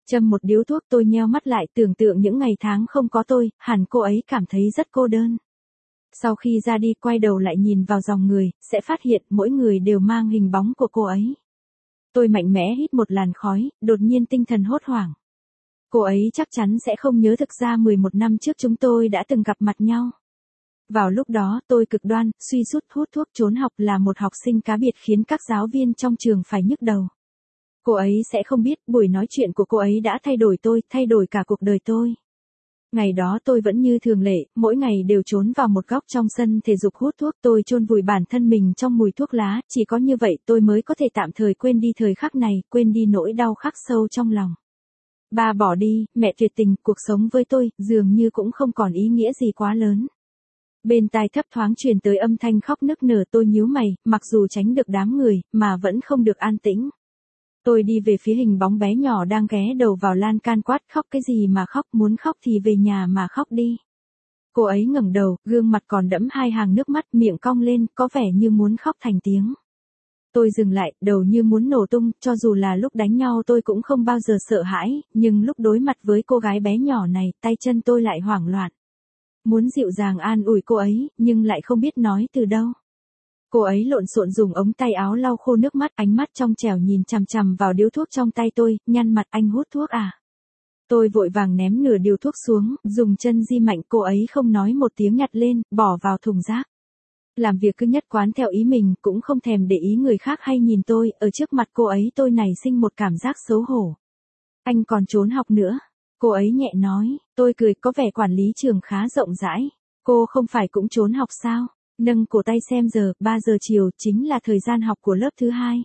Châm một điếu thuốc, tôi nheo mắt lại tưởng tượng những ngày tháng không có tôi, hẳn cô ấy cảm thấy rất cô đơn. Sau khi ra đi quay đầu lại nhìn vào dòng người, sẽ phát hiện mỗi người đều mang hình bóng của cô ấy. Tôi mạnh mẽ hít một làn khói, đột nhiên tinh thần hốt hoảng. Cô ấy chắc chắn sẽ không nhớ, thực ra 11 năm trước chúng tôi đã từng gặp mặt nhau. Vào lúc đó tôi cực đoan, suy sút, hút thuốc, trốn học, là một học sinh cá biệt khiến các giáo viên trong trường phải nhức đầu. Cô ấy sẽ không biết buổi nói chuyện của cô ấy đã thay đổi tôi, thay đổi cả cuộc đời tôi. Ngày đó tôi vẫn như thường lệ, mỗi ngày đều trốn vào một góc trong sân thể dục hút thuốc, tôi chôn vùi bản thân mình trong mùi thuốc lá, chỉ có như vậy tôi mới có thể tạm thời quên đi thời khắc này, quên đi nỗi đau khắc sâu trong lòng. Ba bỏ đi, mẹ tuyệt tình, cuộc sống với tôi dường như cũng không còn ý nghĩa gì quá lớn. Bên tai thấp thoáng truyền tới âm thanh khóc nức nở, tôi nhíu mày, mặc dù tránh được đám người, mà vẫn không được an tĩnh. Tôi đi về phía hình bóng bé nhỏ đang ghé đầu vào lan can quát, khóc cái gì mà khóc, muốn khóc thì về nhà mà khóc đi. Cô ấy ngẩng đầu, gương mặt còn đẫm hai hàng nước mắt, miệng cong lên, có vẻ như muốn khóc thành tiếng. Tôi dừng lại, đầu như muốn nổ tung, cho dù là lúc đánh nhau tôi cũng không bao giờ sợ hãi, nhưng lúc đối mặt với cô gái bé nhỏ này, tay chân tôi lại hoảng loạn. Muốn dịu dàng an ủi cô ấy, nhưng lại không biết nói từ đâu. Cô ấy lộn xộn dùng ống tay áo lau khô nước mắt, ánh mắt trong trẻo nhìn chằm chằm vào điếu thuốc trong tay tôi, nhăn mặt, anh hút thuốc à? Tôi vội vàng ném nửa điếu thuốc xuống, dùng chân di mạnh, cô ấy không nói một tiếng nhặt lên, bỏ vào thùng rác. Làm việc cứ nhất quán theo ý mình, cũng không thèm để ý người khác hay nhìn tôi, ở trước mặt cô ấy tôi nảy sinh một cảm giác xấu hổ. Anh còn trốn học nữa. Cô ấy nhẹ nói, tôi cười, có vẻ quản lý trường khá rộng rãi. Cô không phải cũng trốn học sao? Nâng cổ tay xem giờ, 3 giờ chiều, chính là thời gian học của lớp thứ 2.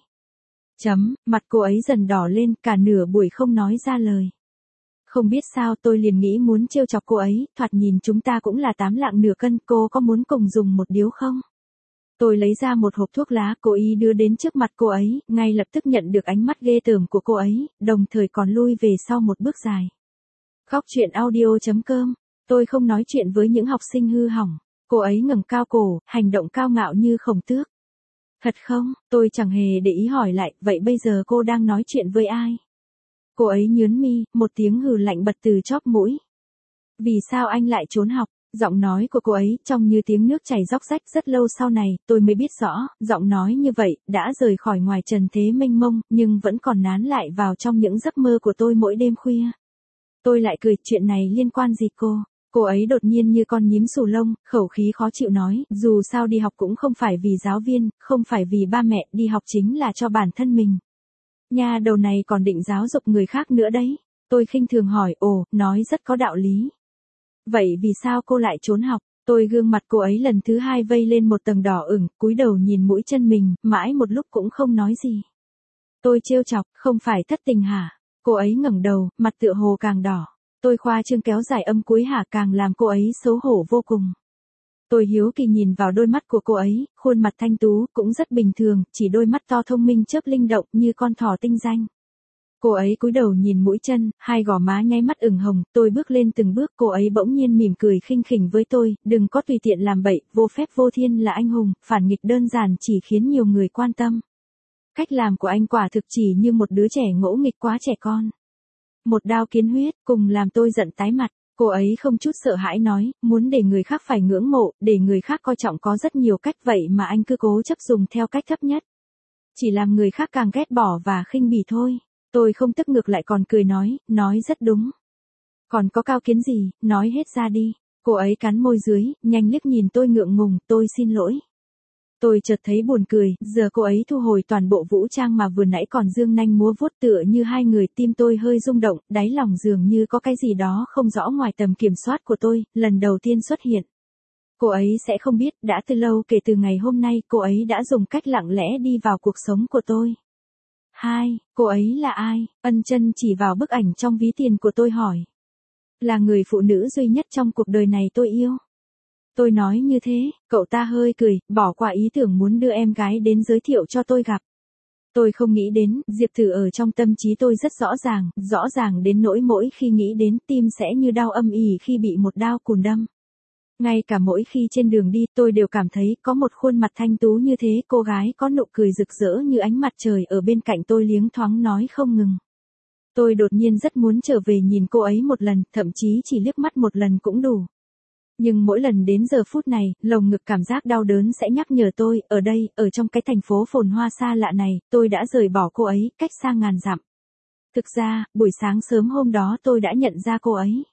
Mặt cô ấy dần đỏ lên, cả nửa buổi không nói ra lời. Không biết sao tôi liền nghĩ muốn trêu chọc cô ấy, thoạt nhìn chúng ta cũng là 8 lạng nửa cân, cô có muốn cùng dùng một điếu không? Tôi lấy ra một hộp thuốc lá, cố ý đưa đến trước mặt cô ấy, ngay lập tức nhận được ánh mắt ghê tởm của cô ấy, đồng thời còn lui về sau một bước dài. Góc truyện audio.com, tôi không nói chuyện với những học sinh hư hỏng. Cô ấy ngẩng cao cổ, hành động cao ngạo như khổng tước. Thật không? Tôi chẳng hề để ý hỏi lại, vậy bây giờ cô đang nói chuyện với ai? Cô ấy nhướng mi, một tiếng hừ lạnh bật từ chóp mũi. Vì sao anh lại trốn học? Giọng nói của cô ấy trông như tiếng nước chảy róc rách. Rất lâu sau này, tôi mới biết rõ, giọng nói như vậy, đã rời khỏi ngoài trần thế mênh mông, nhưng vẫn còn nán lại vào trong những giấc mơ của tôi mỗi đêm khuya. Tôi lại cười, chuyện này liên quan gì cô? Cô ấy đột nhiên như con nhím xù lông, khẩu khí khó chịu nói, dù sao đi học cũng không phải vì giáo viên, không phải vì ba mẹ, đi học chính là cho bản thân mình. Nhà đầu này còn định giáo dục người khác nữa đấy. Tôi khinh thường hỏi, ồ, nói rất có đạo lý. Vậy vì sao cô lại trốn học? Tôi gương mặt cô ấy lần thứ 2 vây lên một tầng đỏ ửng, cúi đầu nhìn mũi chân mình, mãi một lúc cũng không nói gì. Tôi trêu chọc, không phải thất tình hả? Cô ấy ngẩng đầu, mặt tựa hồ càng đỏ. Tôi khoa trương kéo dài âm cuối hả, càng làm cô ấy xấu hổ vô cùng. Tôi hiếu kỳ nhìn vào đôi mắt của cô ấy, khuôn mặt thanh tú, cũng rất bình thường, chỉ đôi mắt to thông minh chớp linh động như con thỏ tinh danh. Cô ấy cúi đầu nhìn mũi chân, hai gò má nháy mắt ửng hồng, tôi bước lên từng bước, cô ấy bỗng nhiên mỉm cười khinh khỉnh với tôi, đừng có tùy tiện làm bậy, vô phép vô thiên là anh hùng, phản nghịch đơn giản chỉ khiến nhiều người quan tâm. Cách làm của anh quả thực chỉ như một đứa trẻ ngỗ nghịch quá trẻ con. Một đao kiến huyết, cùng làm tôi giận tái mặt. Cô ấy không chút sợ hãi nói, muốn để người khác phải ngưỡng mộ, để người khác coi trọng có rất nhiều cách, vậy mà anh cứ cố chấp dùng theo cách thấp nhất. Chỉ làm người khác càng ghét bỏ và khinh bỉ thôi. Tôi không tức ngược lại còn cười nói rất đúng. Còn có cao kiến gì, nói hết ra đi. Cô ấy cắn môi dưới, nhanh liếc nhìn tôi ngượng ngùng, tôi xin lỗi. Tôi chợt thấy buồn cười, giờ cô ấy thu hồi toàn bộ vũ trang mà vừa nãy còn dương nanh múa vuốt tựa như hai người, tim tôi hơi rung động, đáy lòng dường như có cái gì đó không rõ ngoài tầm kiểm soát của tôi, lần đầu tiên xuất hiện. Cô ấy sẽ không biết, đã từ lâu kể từ ngày hôm nay, cô ấy đã dùng cách lặng lẽ đi vào cuộc sống của tôi. Cô ấy là ai? Ân Chân chỉ vào bức ảnh trong ví tiền của tôi hỏi. Là người phụ nữ duy nhất trong cuộc đời này tôi yêu. Tôi nói như thế, cậu ta hơi cười, bỏ qua ý tưởng muốn đưa em gái đến giới thiệu cho tôi gặp. Tôi không nghĩ đến, Diệp Tử ở trong tâm trí tôi rất rõ ràng đến nỗi mỗi khi nghĩ đến tim sẽ như đau âm ỉ khi bị một đao cùn đâm. Ngay cả mỗi khi trên đường đi tôi đều cảm thấy có một khuôn mặt thanh tú như thế, cô gái có nụ cười rực rỡ như ánh mặt trời ở bên cạnh tôi liếng thoáng nói không ngừng. Tôi đột nhiên rất muốn trở về nhìn cô ấy một lần, thậm chí chỉ liếc mắt một lần cũng đủ. Nhưng mỗi lần đến giờ phút này, lồng ngực cảm giác đau đớn sẽ nhắc nhở tôi, ở đây, ở trong cái thành phố phồn hoa xa lạ này, tôi đã rời bỏ cô ấy, cách xa ngàn dặm. Thực ra, buổi sáng sớm hôm đó tôi đã nhận ra cô ấy.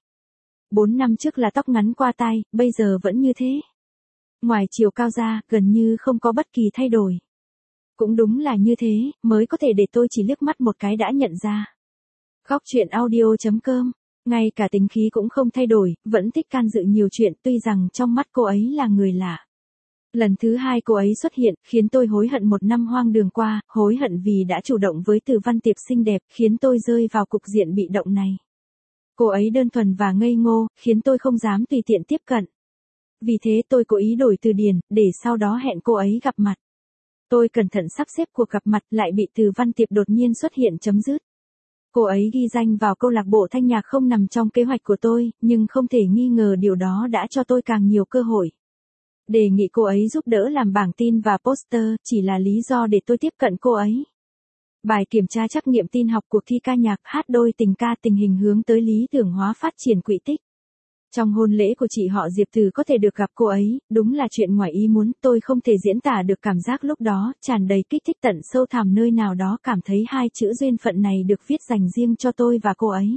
4 năm trước là tóc ngắn qua tai, bây giờ vẫn như thế. Ngoài chiều cao ra, gần như không có bất kỳ thay đổi. Cũng đúng là như thế, mới có thể để tôi chỉ liếc mắt một cái đã nhận ra. Góc chuyện audio.com. Ngay cả tính khí cũng không thay đổi, vẫn thích can dự nhiều chuyện tuy rằng trong mắt cô ấy là người lạ. Lần thứ hai cô ấy xuất hiện, khiến tôi hối hận một năm hoang đường qua, hối hận vì đã chủ động với Từ Văn Tiệp xinh đẹp, khiến tôi rơi vào cục diện bị động này. Cô ấy đơn thuần và ngây ngô, khiến tôi không dám tùy tiện tiếp cận. Vì thế tôi cố ý đổi từ điển, để sau đó hẹn cô ấy gặp mặt. Tôi cẩn thận sắp xếp cuộc gặp mặt lại bị Từ Văn Tiệp đột nhiên xuất hiện chấm dứt. Cô ấy ghi danh vào câu lạc bộ thanh nhạc không nằm trong kế hoạch của tôi, nhưng không thể nghi ngờ điều đó đã cho tôi càng nhiều cơ hội. Đề nghị cô ấy giúp đỡ làm bảng tin và poster chỉ là lý do để tôi tiếp cận cô ấy. Bài kiểm tra trắc nghiệm tin học cuộc thi ca nhạc hát đôi tình ca tình hình hướng tới lý tưởng hóa phát triển quỹ tích. Trong hôn lễ của chị họ Diệp Từ có thể được gặp cô ấy, đúng là chuyện ngoài ý muốn, tôi không thể diễn tả được cảm giác lúc đó, tràn đầy kích thích tận sâu thẳm nơi nào đó cảm thấy hai chữ duyên phận này được viết dành riêng cho tôi và cô ấy.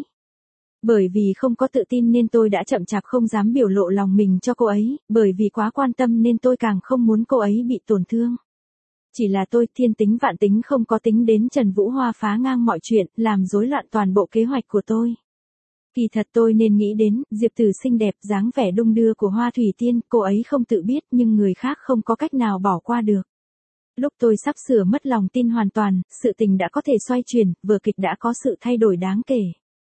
Bởi vì không có tự tin nên tôi đã chậm chạp không dám biểu lộ lòng mình cho cô ấy, bởi vì quá quan tâm nên tôi càng không muốn cô ấy bị tổn thương. Chỉ là tôi thiên tính vạn tính không có tính đến Trần Vũ Hoa phá ngang mọi chuyện, làm rối loạn toàn bộ kế hoạch của tôi. Kỳ thật tôi nên nghĩ đến, Diệp Từ xinh đẹp dáng vẻ đung đưa của Hoa Thủy Tiên, cô ấy không tự biết nhưng người khác không có cách nào bỏ qua được. Lúc tôi sắp sửa mất lòng tin hoàn toàn, sự tình đã có thể xoay chuyển, vở kịch đã có sự thay đổi đáng kể.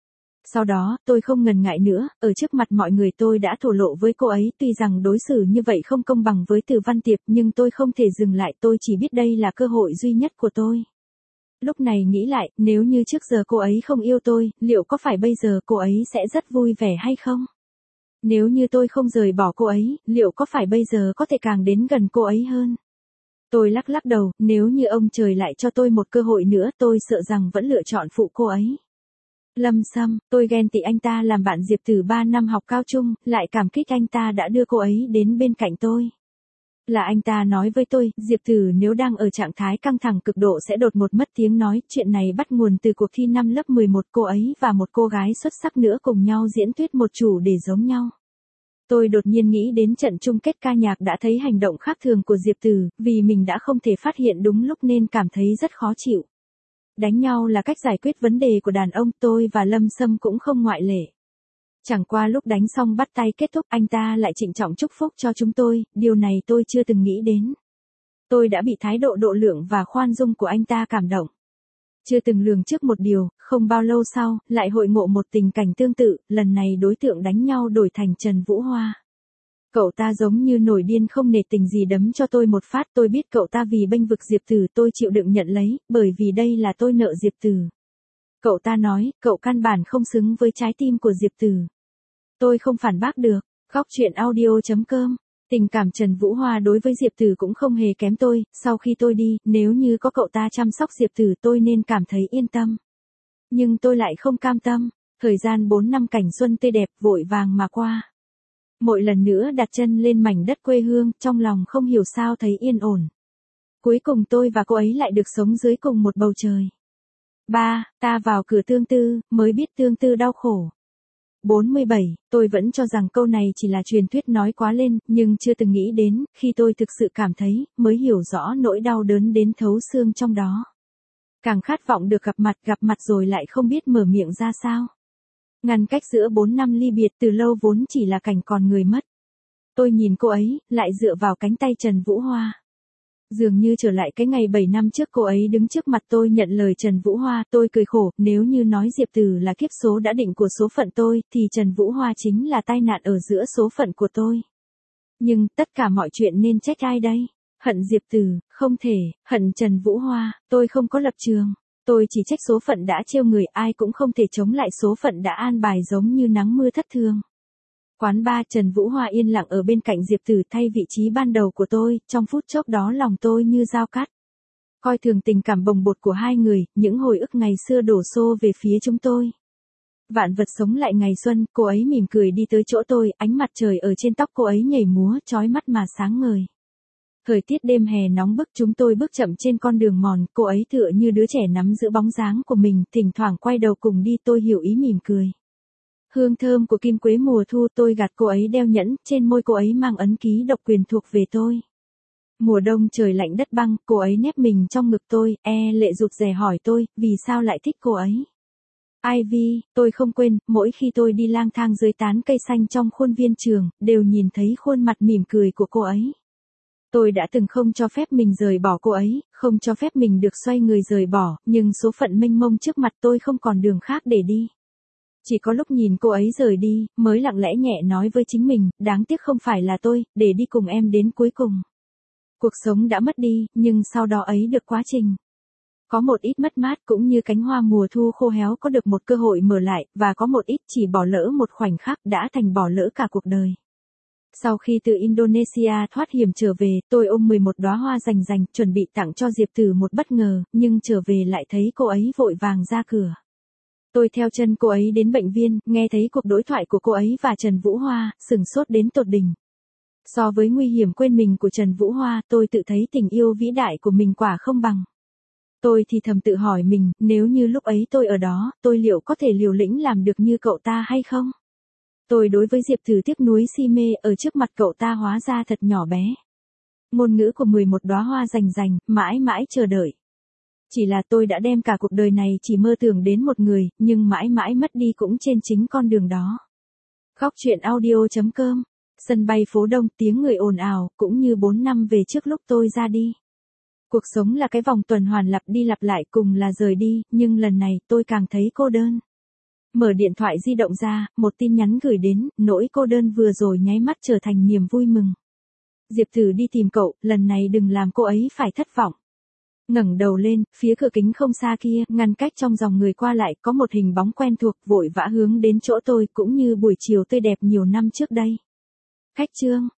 Sau đó, tôi không ngần ngại nữa, ở trước mặt mọi người tôi đã thổ lộ với cô ấy, tuy rằng đối xử như vậy không công bằng với Từ Văn Tiệp nhưng tôi không thể dừng lại, tôi chỉ biết đây là cơ hội duy nhất của tôi. Lúc này nghĩ lại, nếu như trước giờ cô ấy không yêu tôi, liệu có phải bây giờ cô ấy sẽ rất vui vẻ hay không? Nếu như tôi không rời bỏ cô ấy, liệu có phải bây giờ có thể càng đến gần cô ấy hơn? Tôi lắc lắc đầu, nếu như ông trời lại cho tôi một cơ hội nữa tôi sợ rằng vẫn lựa chọn phụ cô ấy. Lâm Sâm, tôi ghen tị anh ta làm bạn Diệp Từ 3 năm học cao trung, lại cảm kích anh ta đã đưa cô ấy đến bên cạnh tôi. Là anh ta nói với tôi, Diệp Từ nếu đang ở trạng thái căng thẳng cực độ sẽ đột ngột mất tiếng nói, chuyện này bắt nguồn từ cuộc thi năm lớp 11, cô ấy và một cô gái xuất sắc nữa cùng nhau diễn thuyết một chủ đề giống nhau. Tôi đột nhiên nghĩ đến trận chung kết ca nhạc đã thấy hành động khác thường của Diệp Từ, vì mình đã không thể phát hiện đúng lúc nên cảm thấy rất khó chịu. Đánh nhau là cách giải quyết vấn đề của đàn ông, tôi và Lâm Sâm cũng không ngoại lệ. Chẳng qua lúc đánh xong bắt tay kết thúc anh ta lại trịnh trọng chúc phúc cho chúng tôi, điều này tôi chưa từng nghĩ đến. Tôi đã bị thái độ độ lượng và khoan dung của anh ta cảm động. Chưa từng lường trước một điều, không bao lâu sau, lại hội ngộ một tình cảnh tương tự, lần này đối tượng đánh nhau đổi thành Trần Vũ Hoa. Cậu ta giống như nổi điên không nể tình gì đấm cho tôi một phát, tôi biết cậu ta vì bênh vực Diệp Từ tôi chịu đựng nhận lấy, bởi vì đây là tôi nợ Diệp Từ. Cậu ta nói, cậu căn bản không xứng với trái tim của Diệp Từ. Tôi không phản bác được. Góc chuyện audio.com. Tình cảm Trần Vũ Hoa đối với Diệp Từ cũng không hề kém tôi, sau khi tôi đi, nếu như có cậu ta chăm sóc Diệp Từ tôi nên cảm thấy yên tâm. Nhưng tôi lại không cam tâm, thời gian 4 năm cảnh xuân tươi đẹp vội vàng mà qua. Mỗi lần nữa đặt chân lên mảnh đất quê hương, trong lòng không hiểu sao thấy yên ổn. Cuối cùng tôi và cô ấy lại được sống dưới cùng một bầu trời. Ta vào cửa tương tư, mới biết tương tư đau khổ. 47, tôi vẫn cho rằng câu này chỉ là truyền thuyết nói quá lên, nhưng chưa từng nghĩ đến, khi tôi thực sự cảm thấy, mới hiểu rõ nỗi đau đớn đến thấu xương trong đó. Càng khát vọng được gặp mặt rồi lại không biết mở miệng ra sao. Ngăn cách giữa 4 năm ly biệt từ lâu vốn chỉ là cảnh còn người mất. Tôi nhìn cô ấy, lại dựa vào cánh tay Trần Vũ Hoa. Dường như trở lại cái ngày 7 năm trước cô ấy đứng trước mặt tôi nhận lời Trần Vũ Hoa, tôi cười khổ, nếu như nói Diệp Từ là kiếp số đã định của số phận tôi, thì Trần Vũ Hoa chính là tai nạn ở giữa số phận của tôi. Nhưng, tất cả mọi chuyện nên trách ai đây? Hận Diệp Từ, không thể, hận Trần Vũ Hoa, tôi không có lập trường. Tôi chỉ trách số phận đã trêu người, ai cũng không thể chống lại số phận đã an bài giống như nắng mưa thất thường. Quán bar Trần Vũ Hoa yên lặng ở bên cạnh Diệp Từ thay vị trí ban đầu của tôi, trong phút chốc đó lòng tôi như dao cắt. Coi thường tình cảm bồng bột của hai người, những hồi ức ngày xưa đổ xô về phía chúng tôi. Vạn vật sống lại ngày xuân, cô ấy mỉm cười đi tới chỗ tôi, ánh mặt trời ở trên tóc cô ấy nhảy múa, chói mắt mà sáng ngời. Thời tiết đêm hè nóng bức, chúng tôi bước chậm trên con đường mòn, cô ấy tựa như đứa trẻ nắm giữ bóng dáng của mình, thỉnh thoảng quay đầu cùng đi, tôi hiểu ý mỉm cười. Hương thơm của kim quế mùa thu, tôi gạt cô ấy đeo nhẫn, trên môi cô ấy mang ấn ký độc quyền thuộc về tôi. Mùa đông trời lạnh đất băng, cô ấy nép mình trong ngực tôi, lệ rụt rè hỏi tôi, vì sao lại thích cô ấy. Ivy, tôi không quên, mỗi khi tôi đi lang thang dưới tán cây xanh trong khuôn viên trường, đều nhìn thấy khuôn mặt mỉm cười của cô ấy. Tôi đã từng không cho phép mình rời bỏ cô ấy, không cho phép mình được xoay người rời bỏ, nhưng số phận mênh mông trước mặt tôi không còn đường khác để đi. Chỉ có lúc nhìn cô ấy rời đi, mới lặng lẽ nhẹ nói với chính mình, đáng tiếc không phải là tôi, để đi cùng em đến cuối cùng. Cuộc sống đã mất đi, nhưng sau đó ấy được quá trình. Có một ít mất mát cũng như cánh hoa mùa thu khô héo có được một cơ hội mở lại, và có một ít chỉ bỏ lỡ một khoảnh khắc đã thành bỏ lỡ cả cuộc đời. Sau khi từ Indonesia thoát hiểm trở về, tôi ôm 11 đóa hoa rành rành, chuẩn bị tặng cho Diệp Tử một bất ngờ, nhưng trở về lại thấy cô ấy vội vàng ra cửa. Tôi theo chân cô ấy đến bệnh viên, nghe thấy cuộc đối thoại của cô ấy và Trần Vũ Hoa, sửng sốt đến tột đỉnh. So với nguy hiểm quên mình của Trần Vũ Hoa, tôi tự thấy tình yêu vĩ đại của mình quả không bằng. Tôi thì thầm tự hỏi mình, nếu như lúc ấy tôi ở đó, tôi liệu có thể liều lĩnh làm được như cậu ta hay không? Tôi đối với Diệp Tử tiếc nuối si mê, ở trước mặt cậu ta hóa ra thật nhỏ bé. Ngôn ngữ của 11 đóa hoa rành rành, mãi mãi chờ đợi. Chỉ là tôi đã đem cả cuộc đời này chỉ mơ tưởng đến một người, nhưng mãi mãi mất đi cũng trên chính con đường đó. Khóc chuyện audio.com. Sân bay phố Đông, tiếng người ồn ào, cũng như 4 năm về trước lúc tôi ra đi. Cuộc sống là cái vòng tuần hoàn lặp đi lặp lại, cùng là rời đi, nhưng lần này tôi càng thấy cô đơn. Mở điện thoại di động ra, một tin nhắn gửi đến, nỗi cô đơn vừa rồi nháy mắt trở thành niềm vui mừng. Diệp Tử đi tìm cậu, lần này đừng làm cô ấy phải thất vọng. Ngẩng đầu lên, phía cửa kính không xa kia, ngăn cách trong dòng người qua lại, có một hình bóng quen thuộc, vội vã hướng đến chỗ tôi, cũng như buổi chiều tươi đẹp nhiều năm trước đây. Khách trương,